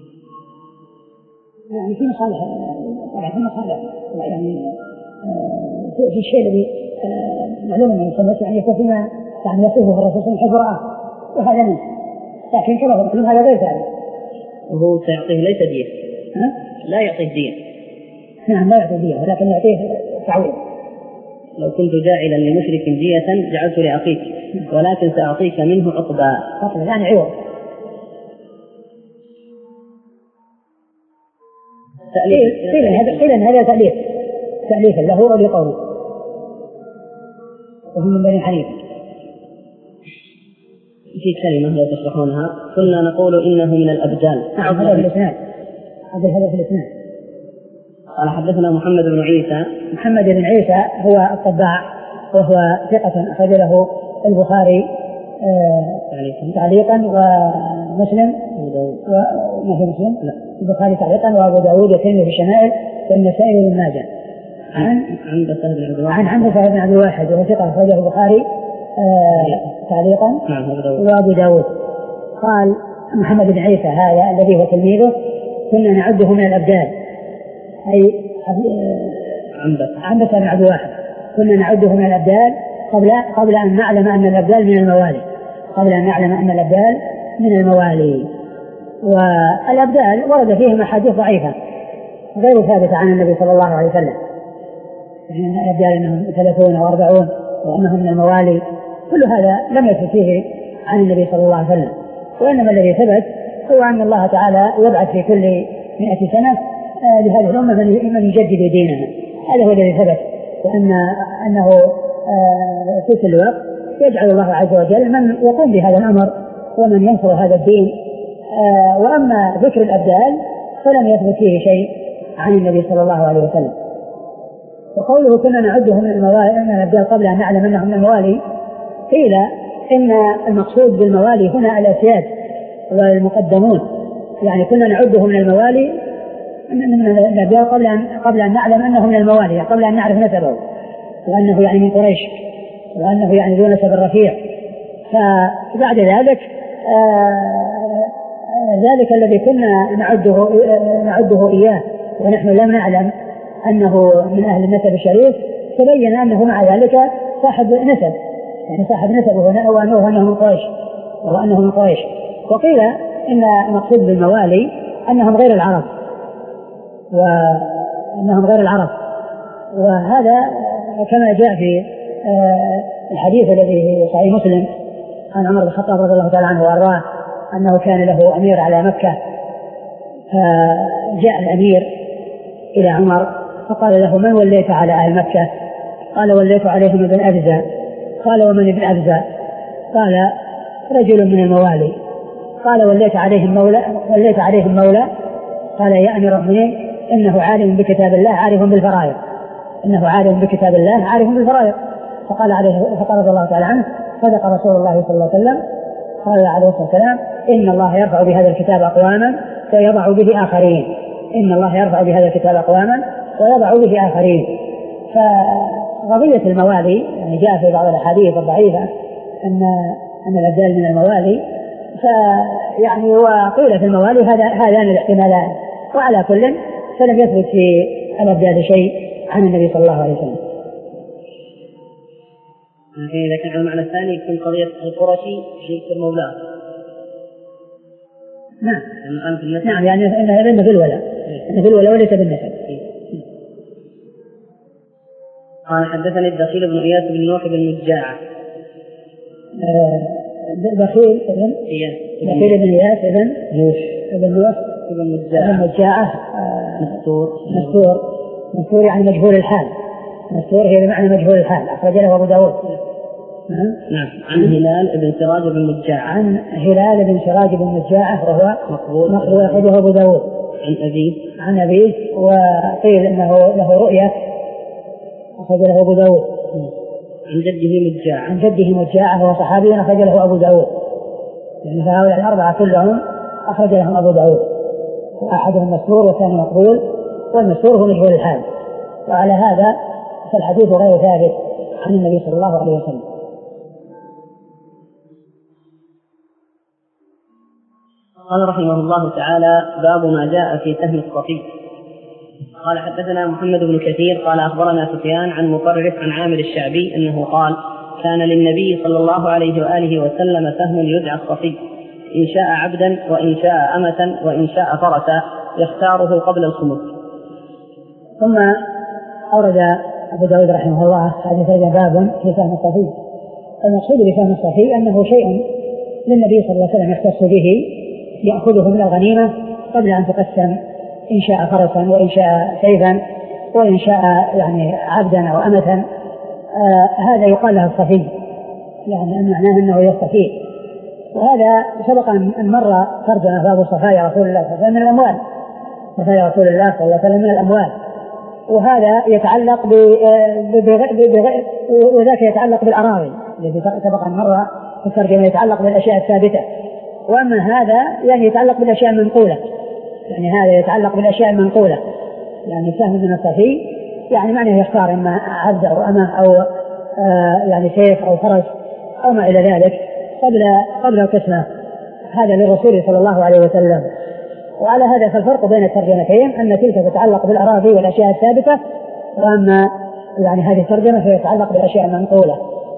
يعني في مصالح طبعا في مصالح يعني في الشيء الذي معلوم انه يصنف يعني يكون فيما يعني يصفه الرسول صلى الله عليه وسلم وهذا منه، لكن كما قلت هذا غير ذلك. وهو سيعطيه ليس دية؟ لا يعطيه دية. نعم لا يعطيه دية ولكن يعطيه تعويض. لو كنت جاعلا لمشرك دية جعلت لأخيك ولكن سأعطيك منه عقبا. عقبا يعني عوض. قيل ان هذا تأليف تأليف له ولقوله وهم من بني حنيفة. في كلمة لو تشرحونها كنا نقول إنه من الأبدال. نعم هذا في الإسناد هذا هذا في الإسناد. قال حدثنا محمد بن عيسى. محمد بن عيسى هو الطباع وهو ثقة أخرج له البخاري تعليقا ومسلم وما في مسلم لا البخاري تعليقا وأبو داود والترمذي في الشمائل والنسائي وابن ماجه. عن عن بسهل بن عبد الواحد عن عن بسهل بن عبد الواحد وهو ثقة أخرجه البخاري تعليقا وأبو داود. قال محمد بن عيسى هذا الذي هو تلميذه كنا نعده من الأبدال أي عن بسهل بن عبد الواحد كنا نعده من الأبدال قبل قبل أن نعلم أن الأبدال من الموالي قبل أن نعلم أن الأبدال من الموالي. والأبدال ورد فيهم أحاديث ضعيفة غير ثابتة عن النبي صلى الله عليه وسلم يعني الأبدال أنهم ثلاثون أو أربعون وأنهم من الموالي كل هذا لم يثبت فيه عن النبي صلى الله عليه وسلم. وإنما الذي ثبت هو أن الله تعالى يبعث في كل مئة سنة لهذه الأمة من يجدد دينها. هذا هو الذي ثبت وأن أنه في كل وقت يجعل الله عز وجل من يقوم بهذا الأمر ومن ينصر هذا الدين. وأما ذكر الأبدال فلم يثبت فيه شيء عن النبي صلى الله عليه وسلم. وقوله كنا نعده من الموالي من الأبدال قبل أن نعلم أنهم من الموالي قيل إن المقصود بالموالي هنا الأسياد والمقدمون يعني كنا نعده من الموالي من الأبدال قبل أن قبل أن نعلم أنه من الموالي يعني قبل أن نعرف نسبه وأنه يعني من قريش وأنه يعني ذو نسب رفيع. فبعد ذلك آه ذلك الذي كنا نعده نعده إياه ونحن لم نعلم أنه من أهل النسب الشريف تبين أنه مع ذلك صاحب نسب يعني صاحب نسب وأنه من قريش وأنه من قريش. وقيل إن المقصود بالموالي أنهم غير العرب وأنهم غير العرب. وهذا كما جاء في الحديث الذي في صحيح مسلم عن عمر بن الخطاب رضي الله تعالى عنه وأرضاه أنه كان له أمير على مكة فجاء الأمير إلى عمر فقال له من وليت على أهل مكة؟ قال وليت عليهم ابن أبزة. قال ومن ابن أبزة؟ قال رجل من الموالي. قال وليت عليهم مولى وليت عليهم مولى؟ قال يا أمير المؤمنين إنه عالم بكتاب الله عارف بالفرائض إنه عالم بكتاب الله عارف بالفرائض. فقال عليه فقال رضي الله تعالى عنه صدق رسول الله صلى الله عليه وسلم قال عليه الصلاة والسلام إن الله يرفع بهذا الكتاب أقواما ويضع به آخرين إن الله يرفع بهذا الكتاب أقواما ويضع به آخرين. فقضية الموالي يعني جاء في بعض الأحاديث الضعيفة أن أن الأبدال من الموالي فيعني وقيل في الموالي هذا هذان الاحتمالان. وعلى كل فلم يثبت في الأبدال شيء عن النبي صلى الله عليه وسلم. إذا كان المعنى الثاني يكون قضية القرشي يصير مولاه. نعم نعم يعني إنها بنت في الولاء إنها في الولاء وليس بالنسب. قال حدثني الدخيل بن إياس بن نوح بن مجاعة. دخيل ابن دخيل بن إياس ابن نوح ابن نوح ابن مجاعة ابن مجاعة مستور مستور مستور يعني مجهول الحال. مستور هي بمعنى مجهول الحال أخرج له أبو داود. نعم عن هلال بن سراج بن مجاعة عن هلال بن سراج بن مجاعة وهو مقبول أخرجه أبو داود. عن أبيه عن أبيه وقيل إنه له رؤية أخرج له أبو داود. عن جده مجاعة عن جده مجاعة وهو صحابي أخرج له أبو داود. يعني فهؤلاء الأربعة كلهم أخرج لهم أبو داود وأحدهم مسرور والثاني مقبول والمسرور هو مجهول الحال. وعلى هذا فالحديث غير ثابت عن النبي صلى الله عليه وسلم. قال رحمه الله تعالى: باب ما جاء في سهم الصفي. قال: حدثنا محمد بن كثير قال أخبرنا سفيان عن مطرف عن عامر الشعبي أنه قال: كان للنبي صلى الله عليه وآله وسلم سهم يدعى الصفي، إن شاء عبدا وإن شاء أمة وإن شاء فرسا، يختاره قبل الخمس. ثم أورد أبو داود رحمه الله حديث باب في سهم الصفي. المقصود بسهم الصفي أنه شيء للنبي صلى الله عليه وسلم يختص به يأخذه من الغنيمة قبل أن تقسم، إن شاء فرسا وإن شاء سيفا وإن شاء يعني عبدا أو أمة. آه هذا يقال له الصفي، يعني أن معناه أنه يستفيد. وهذا سبق أن مر ترجمة باب صفايا رسول الله صلى الله عليه وسلم من الأموال، صفايا رسول الله صلى الله عليه وسلم من الأموال، وهذا يتعلق ب وذاك يتعلق بالأراضي الذي سبق أن مر في الترجمة يتعلق بالأشياء الثابتة، وأما هذا يعني يتعلق بالأشياء المنقولة، يعني هذا يتعلق بالأشياء المنقولة، يعني سهم من الصفي يعني معنى يختار إما عبد أو أمة أو آه يعني سيف أو فرس أو ما إلى ذلك قبل قبل القسمة. هذا للرسول صلى الله عليه وسلم. وعلى هذا فالفرق بين الترجمتين أن تلك تتعلق بالأراضي والأشياء الثابتة، وأما يعني هذه الترجمة فيتعلق بالأشياء المنقولة.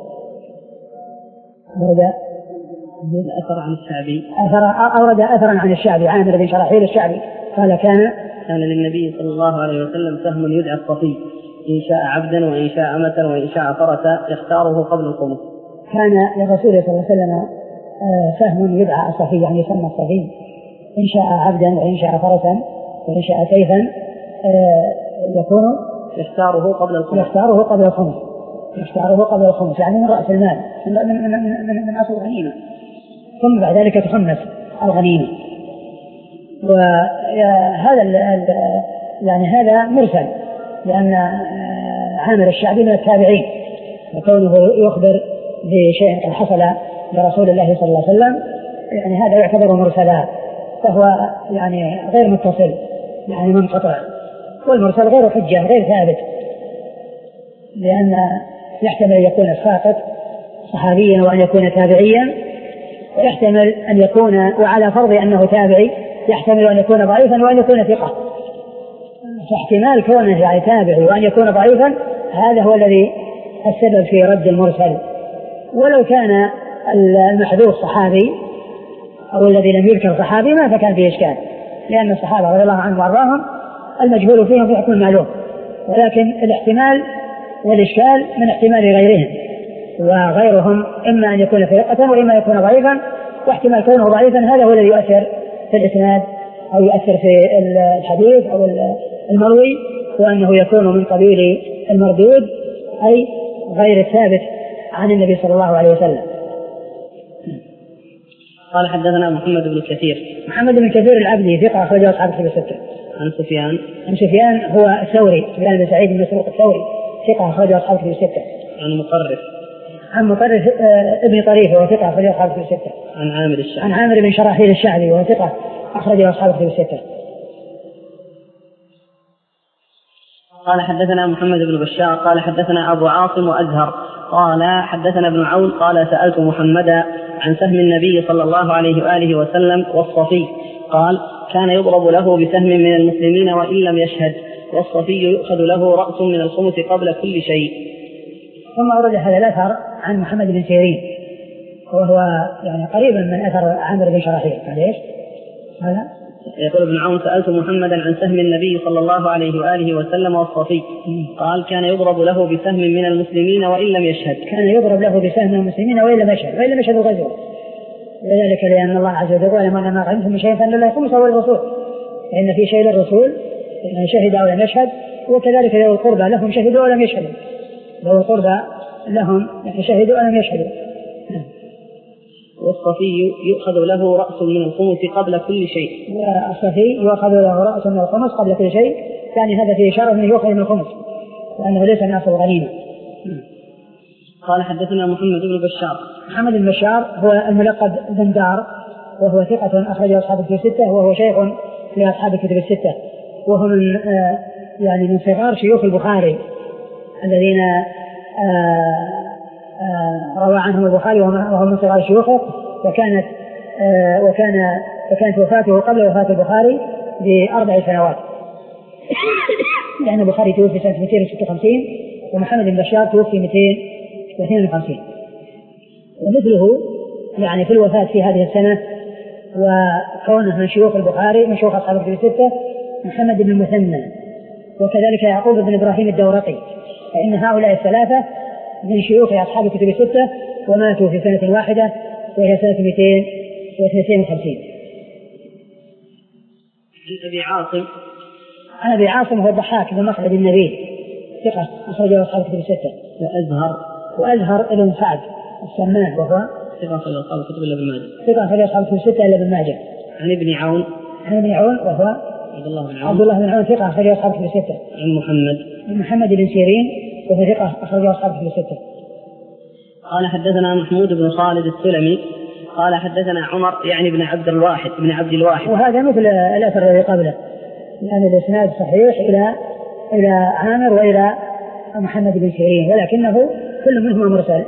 أورد أثر عن الشعبي أثر أورد أثرا عن الشعبي عامر بن شراحيل الشعبي قال: كان كان للنبي صلى الله عليه وسلم سهم يدعى الصفي، إن شاء عبدا وإن شاء أمة وإن شاء فرسا، يختاره قبل الخمس. كان للرسول صلى الله عليه وسلم سهم يدعى الصفي، يعني يسمى الصفي، إن شاء عبدا وإن شاء فرسا وإن شاء سيفا يكون يختاره قبل الخمس. يختاره قبل الخمس يختاره قبل الخمس يعني من رأس المال، من من من, من, من أصل الغنيمة، ثم بعد ذلك تخمس الغنيمة. وهذا يعني هذا مرسل، لأن عامر الشعبي من التابعين، وكونه يخبر بشيء قد حصل لرسول الله صلى الله عليه وسلم يعني هذا يعتبر مرسلا، فهو يعني غير متصل، يعني منقطع. والمرسل غير حجة، غير ثابت، لأن يحتمل أن يكون الساقط صحابيا وأن يكون تابعيا، ويحتمل أن يكون، وعلى فرض أنه تابعي يحتمل أن يكون ضعيفا وأن يكون ثقة. فاحتمال كونه يعني تابعي وأن يكون ضعيفا هذا هو الذي السبب في رد المرسل. ولو كان المحذوف صحابي أو الذي لم يذكر صحابي ما فكان فيه إشكال، لأن الصحابة رضي الله عنهم وأرضاهم المجهول فيهم في حكم المعلوم، ولكن الاحتمال والإشكال من احتمال غيرهم، وغيرهم إما أن يكون ثقة وإما أن يكون ضعيفا، واحتمال كونه ضعيفا هذا هو الذي يؤثر في الإسناد أو يؤثر في الحديث أو المروي، وأنه يكون من قبيل المردود أي غير الثابت عن النبي صلى الله عليه وسلم. قال: حدثنا محمد بن كثير. محمد بن كثير العبدي ثقة أخرجه أصحاب الكتب الستة. عن سفيان. عن سفيان هو الثوري، سفيان بن سعيد بن مسروق الثوري ثقة أخرجه أصحاب الكتب الستة. عن مطرف. عن مطرف ابن طريف وهو ثقة أخرجه أصحاب الكتب الستة. عن عامر الشعبي. عن عامر بن شراحيل الشعبي وهو ثقة أخرجه أصحاب الكتب الستة. قال: حدثنا محمد بن بشار قال: حدثنا أبو عاصم وأزهر قال: حدثنا ابن عون قال: سألت محمدا عن سهم النبي صلى الله عليه وآله وسلم والصفي، قال: كان يضرب له بسهم من المسلمين وإن لم يشهد، والصفي يؤخذ له رأس من الخمس قبل كل شيء. ثم أورد هذا الأثر عن محمد بن سيرين وهو يعني قريبا من أثر عامر بن شراحيل. ليش؟ هذا يقول ابن عون: سألت محمدا عن سهم النبي صلى الله عليه وآله وسلم والصفي، قال: كان يضرب له بسهم من المسلمين وإن لم يشهد. كان يضرب له بسهم من المسلمين وإن لم يشهد، وإن لم يشهد الغزو، وذلك لأن الله عز وجل قال: ما غنمتم من شيء فلله خمسه وللرسول، فإن في شيء للرسول إن شهد أو لم يشهد، وكذلك ذوي القربى لهم شهدوا ولم يشهدوا، ذوي القربى لهم شهدوا ولم يشهدوا. والصفي يؤخذ له رأس من الخمس قبل كل شيء. والصفي يؤخذ له رأس من الخمس قبل كل شيء، يعني هذا فيه إشارة أنه يؤخذ من الخمس وأنه ليس من أصل الغنيمة. قال: حدثنا محمد بن بشار. محمد بن بشار هو الملقب بن دار، وهو ثقة أخرجه أصحاب الكتب الستة، وهو شيخ لأصحاب الكتب الستة، وهو من آه يعني من صغار شيوخ البخاري الذين آه آه روى عنهم البخاري، وهو من صغار شيوخه، وكانت آه وكان فكانت وفاته قبل وفاة البخاري بأربع سنوات، لأن البخاري توفي سنة مئتين وستة وخمسين ومحمد بن بشار توفي مئتين واثنين وخمسين. ومثله يعني في الوفاة في هذه السنة وكونه من شيوخ البخاري من شيوخ أصحاب الكتب الستة محمد بن المثنى، وكذلك يعقوب بن إبراهيم الدورقي، فإن هؤلاء الثلاثة من شيوخ أصحاب الكتب الستة وماتوا في سنة واحدة وهي سنة مئتين واثنين وخمسين. عن أبي عاصم عن أبي عاصم هو الضحاك بن مخلد النبيل ثقة أخرجه أصحاب الكتب الستة. وأزهر وأزهر ابن سعد السمان وهو ثقة أخرجه أصحاب الكتب إلا ابن ماجه. ثقة أخرجه أصحاب الكتب الستة إلا ابن ماجه. عن ابن عون عن ابن عون وهو عبد الله بن عون عبد الله بن عون ثقة أخرجه أصحاب الكتب الستة. عن محمد عن محمد بن سيرين وهو ثقة أخرجه أصحاب الكتب الستة. قال حدثنا محمود بن خالد السلمي قال حدثنا عمر يعني بن عبد الواحد بن عبد الواحد، وهذا مثل الأثر الذي قبله، لأن الإسناد صحيح إلى إلى عامر وإلى محمد بن سيرين، ولكنه كل منهما مرسل.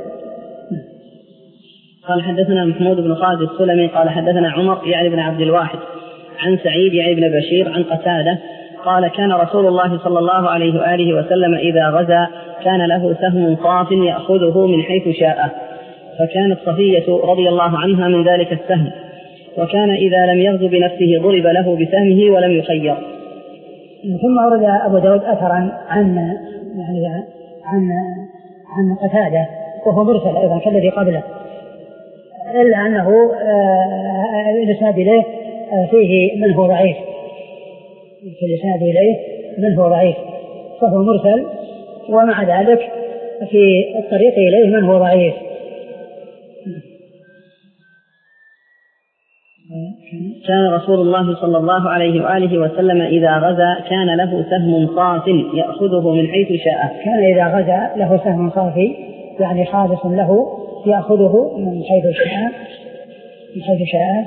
قال حدثنا محمود بن خالد السلمي قال حدثنا عمر يعني بن عبد الواحد عن سعيد يعني بن بشير عن قتادة قال كان رسول الله صلى الله عليه وآله وسلم إذا غزا كان له سهم صاف يأخذه من حيث شاء، فكانت صفية رضي الله عنها من ذلك السهم، وكان إذا لم يغزو بنفسه ضرب له بسهمه ولم يخير. ثم ورد أبو داود أثرا عن يعني عن عن قتادة وهو مرسل أيضا كالذي قبله، إلا أنه الإسناد إليه فيه من هو ضعيف، في الإسناد إليه من هو ضعيف فهو مرسل، ومع ذلك في الطريق إليه من هو ضعيف. كان رسول الله صلى الله عليه وآله وسلم إذا غزا كان له سهم صاف يأخذه من حيث شاء. كان إذا غزا له سهم صافي يعني خالص له يأخذه من حيث شاء من حيث شاء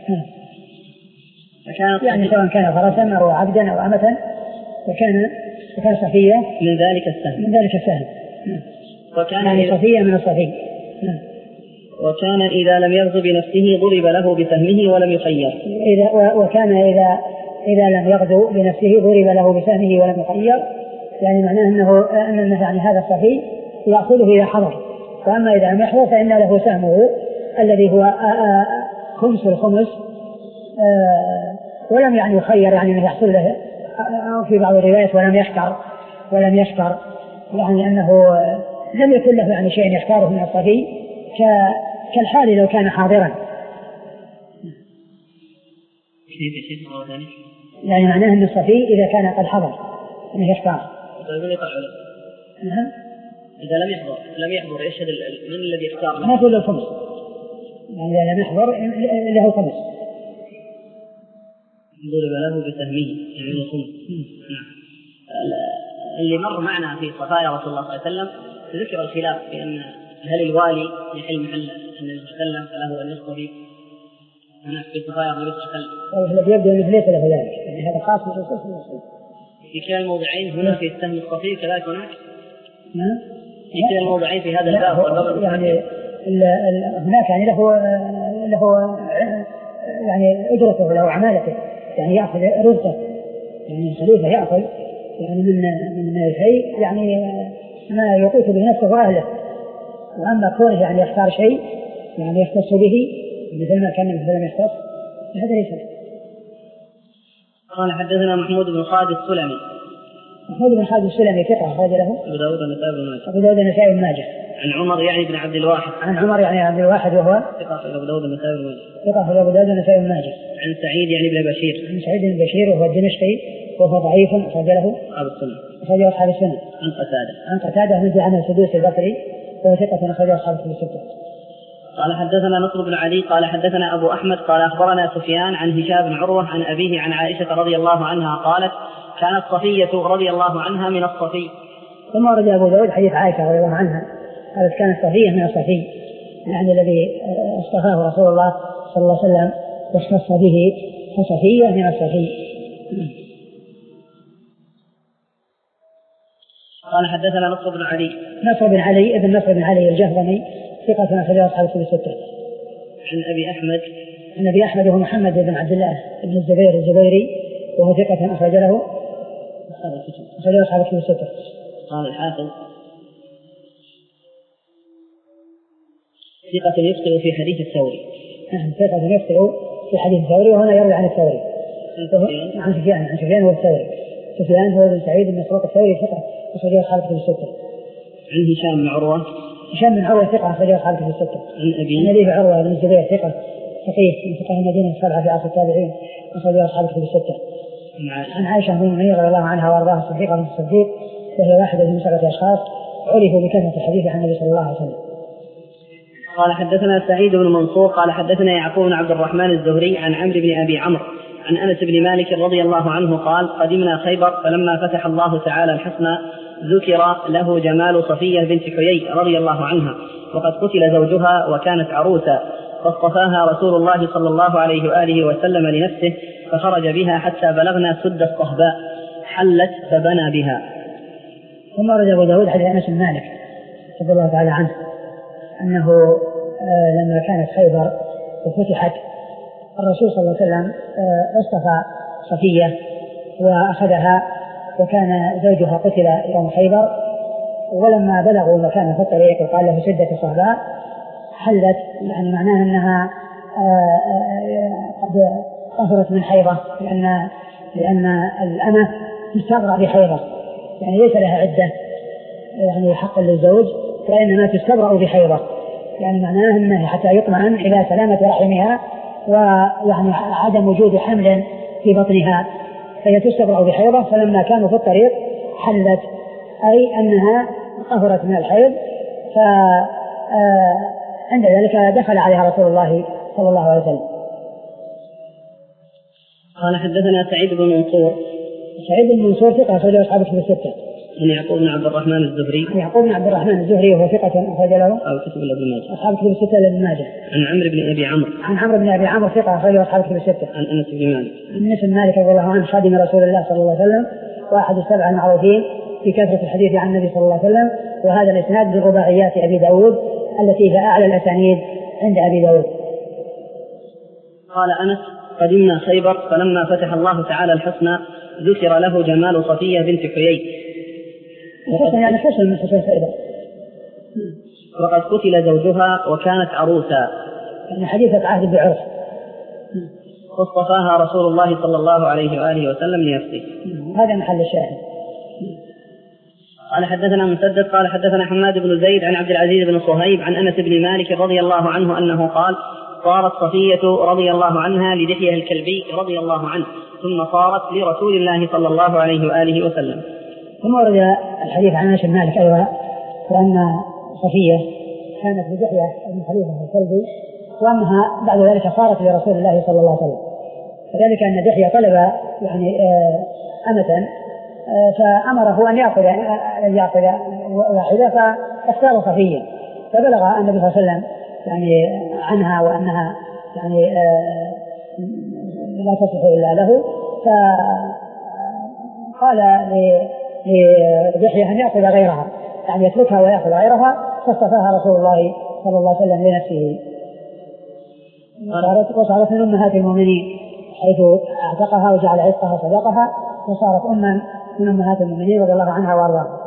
يعني سواء كان فرسا أو عبدا أو أمة، وكان وكان صفية من ذلك السهم من ذلك السهم وكان يعني صفية من الصفي. وكان إذا لم يغزو بنفسه ضرب له بسهمه ولم يخير. إذا وكان إذا إذا لم يغزو بنفسه ضرب له بسهمه ولم يخير، يعني معناه أنه أن يعني هذا الصفي يأخذه إذا حضر، وأما إذا لم يحضر فإن له سهمه الذي هو خمس الخمس ولم يعني يخير، يعني أنه يحصل له في بعض الروايات ولم يشكر ولم يشكر يعني أنه لم يكن له يعني شيء يختاره من الصفي كالحال لو كان حاضرا. يعني معناه أن الصفي إذا كان قد حضر أنه يختار. إذا لم يحضر لم يحضر يشهد من الذي يختار؟ ما تقول له الخمس، يعني إذا لم يحضر له خمس ضرب له بسهمه يعني الخمس. نعم. اللي مر معنا في صفايا رسول الله صلى الله عليه وسلم ذكر الخلاف بأن هل الوالي يحل محل النبي صلى الله عليه وسلم فله أن يصطفي هناك في صفايا النبي صلى الله عليه وسلم؟ الذي يبدو أنه ليس له ذلك، يعني هذا خاص بالرسول صلى الله عليه وسلم. في كلا الموضعين هنا في السهم الصفي كذلك هناك؟ نعم. في كلا الموضعين في هذا الباب والباب يعني هناك يعني له له يعني أجرته له عمالته، يعني يأخذ رزقه، يعني الخليفة يأخذ يعني من من الشيء يعني ما يقوت به نفسه وأهله. وأما كونه يعني يختار شيء يعني يختص به مثل ما كان مثل ما يختص هذا ليس. قال حدثنا محمود بن خالد السلمي. محمود بن خالد السلمي ثقة أخرج له أبو داود النسائي بن ماجه. أبو داود النسائي بن ماجه. عن عمر يعني بن عبد الواحد. عن عمر يعني عبد الواحد وهو ثقة أبو داود النسائي بن ماجه. ثقة أبو داود النسائي بن ماجه. عن سعيد يعني بن بشير. عن سعيد بن بشير وهو الدمشقي وهو ضعيف أخرج له أصحاب السنة. أخرج له أصحاب السنة. عن قتادة. عن قتادة من عن السدوسي البصري وهو ثقة أخرج له أصحاب السنة. قال حدثنا نصر بن علي قال حدثنا أبو أحمد قال أخبرنا سفيان عن هشام بن عروة عن أبيه عن عائشة رضي الله عنها قالت كانت صفية رضي الله عنها من الصفي. ثم ورد أبو داود حديث عائشة رضي الله عنها قالت كانت صفية من الصفي، يعني الذي اصطفاه رسول الله صلى الله عليه وسلم واختص به فصفية من الصفي. قال حدثنا نصر بن علي. نصر بن علي ابن نصر بن علي الجهضمي ثقة أخرجه أصحاب الكتب الستة. عن أبي أحمد. النبي أحمد هو محمد بن عبد الله بن الزبير الزبيري وهو ثقة أخرج له أخرج له أصحاب الكتب الستة. قال الحافظ ثقة يخطئ في حديث الثوري. نعم ثقة يخطئ في حديث الثوري وهنا يروي عن الثوري عن سفيان عن سفيان هو الثوري. سفيان هو بن سعيد بن مسروق الثوري ثقة أخرج له أصحاب الكتب الستة. عن هشام بن عروة هشام بن عروة ثقة أخرج له أصحاب الكتب الستة. عن أبي عن أبي عروة بن الزبير ثقة فقيه من فقهاء المدينة السبعة في عصر التابعين أخرج له أصحاب الكتب الستة. عن عائشة بن المؤمنين رضي الله عنها وأرضاها الصديقة بنت الصديق وهي واحدة من سبعة أشخاص عرفوا بكثرة الحديث عن النبي صلى الله عليه وسلم. قال حدثنا سعيد بن منصور قال حدثنا يعقوب بن عبد الرحمن الزهري عن عمرو بن أبي عمرو عن أنس بن مالك رضي الله عنه قال قدمنا خيبر فلما فتح الله تعالى الحسنى ذكر له جمال صفية بنت حيي رضي الله عنها وقد قتل زوجها وكانت عروسا فاصطفاها رسول الله صلى الله عليه وآله وسلم لنفسه فخرج بها حتى بلغنا سد الصهباء حلت فبنى بها. ثم ورد أبو داود حديث أنس بن مالك رضي الله تعالى عنه أنه لما كانت خيبر وفتحت الرسول صلى الله عليه وسلم اصطفى صفية وأخذها وكان زوجها قتل يوم خيبر ولما بلغوا مكان في الطريق وقال له سدة الصهباء حلت يعني معناه أنها قد طهرت من حيضة لأن لأن الأمة تستبرأ بحيضة يعني ليس لها عدة يعني حق للزوج وإنما تستبرأ بحيضة يعني معناه أنه حتى يطمئن إلى سلامة رحمها ويعني عدم وجود حمل في بطنها فهي تستبرأ بحيضة. فلما كانوا في الطريق حلت أي أنها طهرت من الحيض فعند ذلك دخل عليها رسول الله صلى الله عليه وسلم. قال حدثنا سعيد بن منصور سعيد بن منصور ثقة أخرج له أصحاب الكتب الستة. عن يعقوب بن عبد الرحمن الزهري يعقوب بن عبد الرحمن الزهري وهو ثقة أخرج له أو كتب ابن ماجه أصحاب الكتب الستة لابن ماجه. عن عمرو بن أبي عمرو عن عمرو بن أبي عمرو ثقة أخرج له أصحاب الكتب الستة. عن أنس بن مالك عن أنس بن مالك رضي الله عنه خادم رسول الله صلى الله عليه وسلم واحد السبع المعروفين في كثرة الحديث عن النبي صلى الله عليه وسلم وهذا الإسناد من رباعيات أبي داود التي هي أعلى الأسانيد عند أبي داود. قال أنس قدمنا خيبر فلما فتح الله تعالى الحسنى ذكر له جمال صفية بنت حيي الحسن يعني حسن من حسن خيبر وقد قتل زوجها وكانت عروسا يعني حديثة عهد بعرس فاصطفاها رسول الله صلى الله عليه وآله وسلم لنفسه. هذا محل الشاهد. قال حدثنا مسدد قال حدثنا حماد بن زيد عن عبد العزيز بن صهيب عن أنس بن مالك رضي الله عنه أنه قال صارت صفية رضي الله عنها لدحية الكلبي رضي الله عنه ثم صارت لرسول الله صلى الله عليه وآله وسلم. ثم ورد الحديث عن أنس بن مالك أيضا وأن صفية كانت لدحية بن خليفة الكلبي وأنها بعد ذلك صارت لرسول الله صلى الله عليه وسلم. فذلك أن دحية طلب يعني أمة فأمره أن يأخذ أن يأخذ واحدة فاختار صفية فبلغ النبي صلى الله عليه وسلم يعني عنها وأنها يعني لا تصلح إلا له فقال لدحية أن يأخذ غيرها يعني يتركها ويأخذ غيرها فاصطفاها رسول الله صلى الله عليه وسلم لنفسه وصارت, وصارت من أمهات المؤمنين حيث اعتقها وجعل عتقها صدقها وصارت أما من أمهات المؤمنين رضي الله عنها وأرضاها.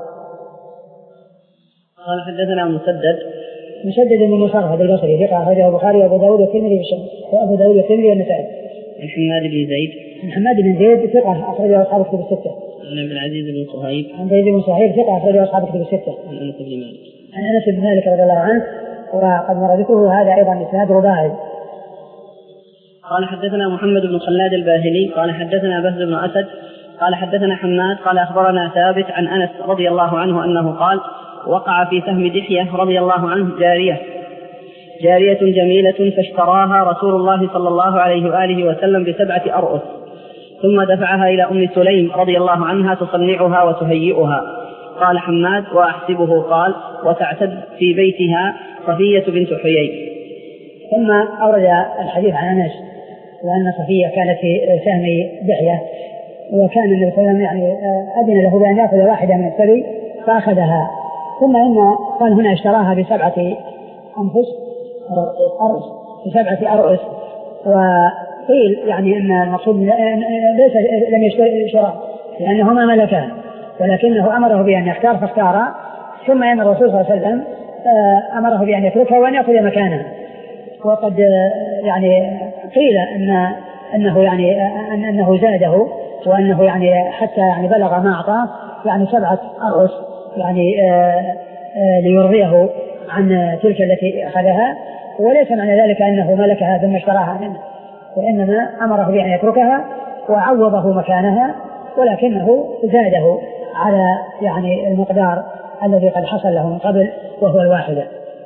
قال حدثنا مسدد مسدد بن مصرف البصري ثقة أخرجه البخاري وأبو داود والترمذي في الشام وأبو داود والترمذي والنسائي. عن حماد بن زيد عن حماد بن زيد ثقة أخرجه أصحاب الكتب الستة. عن عبد العزيز بن صهيب عن زيد بن صهيب ثقة أخرجه أصحاب الكتب الستة. عن أنس بن مالك عن أنس بن مالك رضي الله عنه وقد مر ذكره هذا أيضا إسناد رباعي. قال حدثنا محمد بن خلاد الباهلي قال حدثنا بهز بن أسد قال حدثنا حماد قال أخبرنا ثابت عن أنس رضي الله عنه أنه قال وقع في سهم دحية رضي الله عنه جارية جارية جميلة فاشتراها رسول الله صلى الله عليه وآله وسلم بسبعة أرؤس ثم دفعها إلى أم سليم رضي الله عنها تصنعها وتهيئها. قال حماد وأحسبه قال وتعتد في بيتها صفية بنت حيي. ثم أورد الحديث عن أنس وأن صفية كانت في سهم دحية وكان النبي صلى الله عليه وسلم يعني أذن له بأن يأخذ واحدة من السبي فأخذها ثم إن قال هنا اشتراها بسبعة أنفس أرؤس بسبعة أرؤس وقيل يعني أن المقصود ليس لم يشتري شراء لأنه ما ملكها، ولكنه أمره بأن يختار فاختار، ثم أن الرسول صلى الله عليه وسلم أمره بأن يتركها وأن يأخذ مكانها. وقد يعني قيل أن أنه يعني أنه زاده، وأنه يعني حتى يعني بلغ ما أعطاه يعني سبعة أرس يعني آآ آآ ليرضيه عن تلك التي أخذها، وليس معنى ذلك أنه ملكها ثم اشتراها منه، وإنما أمره بأن يتركها وعوضه مكانها، ولكنه زاده على يعني المقدار الذي قد حصل له من قبل وهو الواحدة.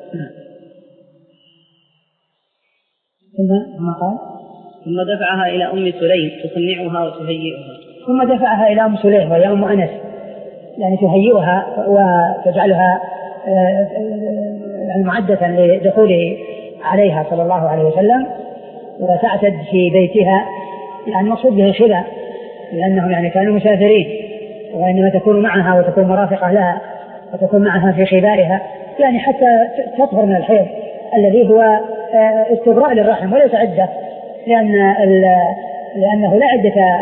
ثم قال ثم دفعها إلى أم سليم تصنعها وتهيئها. ثم دفعها إلى أم سليم وهي أم أنس، يعني تهيئها وتجعلها يعني معدة لدخوله عليها صلى الله عليه وسلم، وتعتد في بيتها، يعني مقصود به خلا، لأنهم يعني كانوا مسافرين، وإنما تكون معها وتكون مرافقة لها وتكون معها في خبائها، يعني حتى تطهر من الحيض الذي هو استبراء للرحم وليس عدة، لأن لأنه لا عدة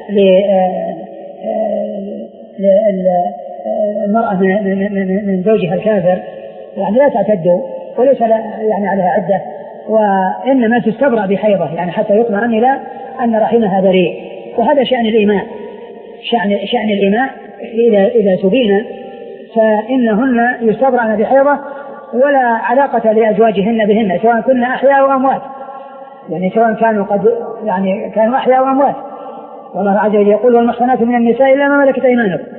للمرأة من زوجها الكافر، يعني لا تعتد وليس يعني عليها عدة، وإنما تستبرأ بحيضة يعني حتى يطمئن إلى أن رحمها بريء. وهذا شأن الإيماء، شأن شأن الإيماء إذا إذا سبين فإنهن يستبرأن بحيضة ولا علاقة لأزواجهن بهن، سواء كن أحياء أو أموات، يعني سواء كانوا قد يعني كانوا أحياء أو أموات. والله عز وجل يقول والمحصنات من النساء إلا ما ملكت أيمانكم،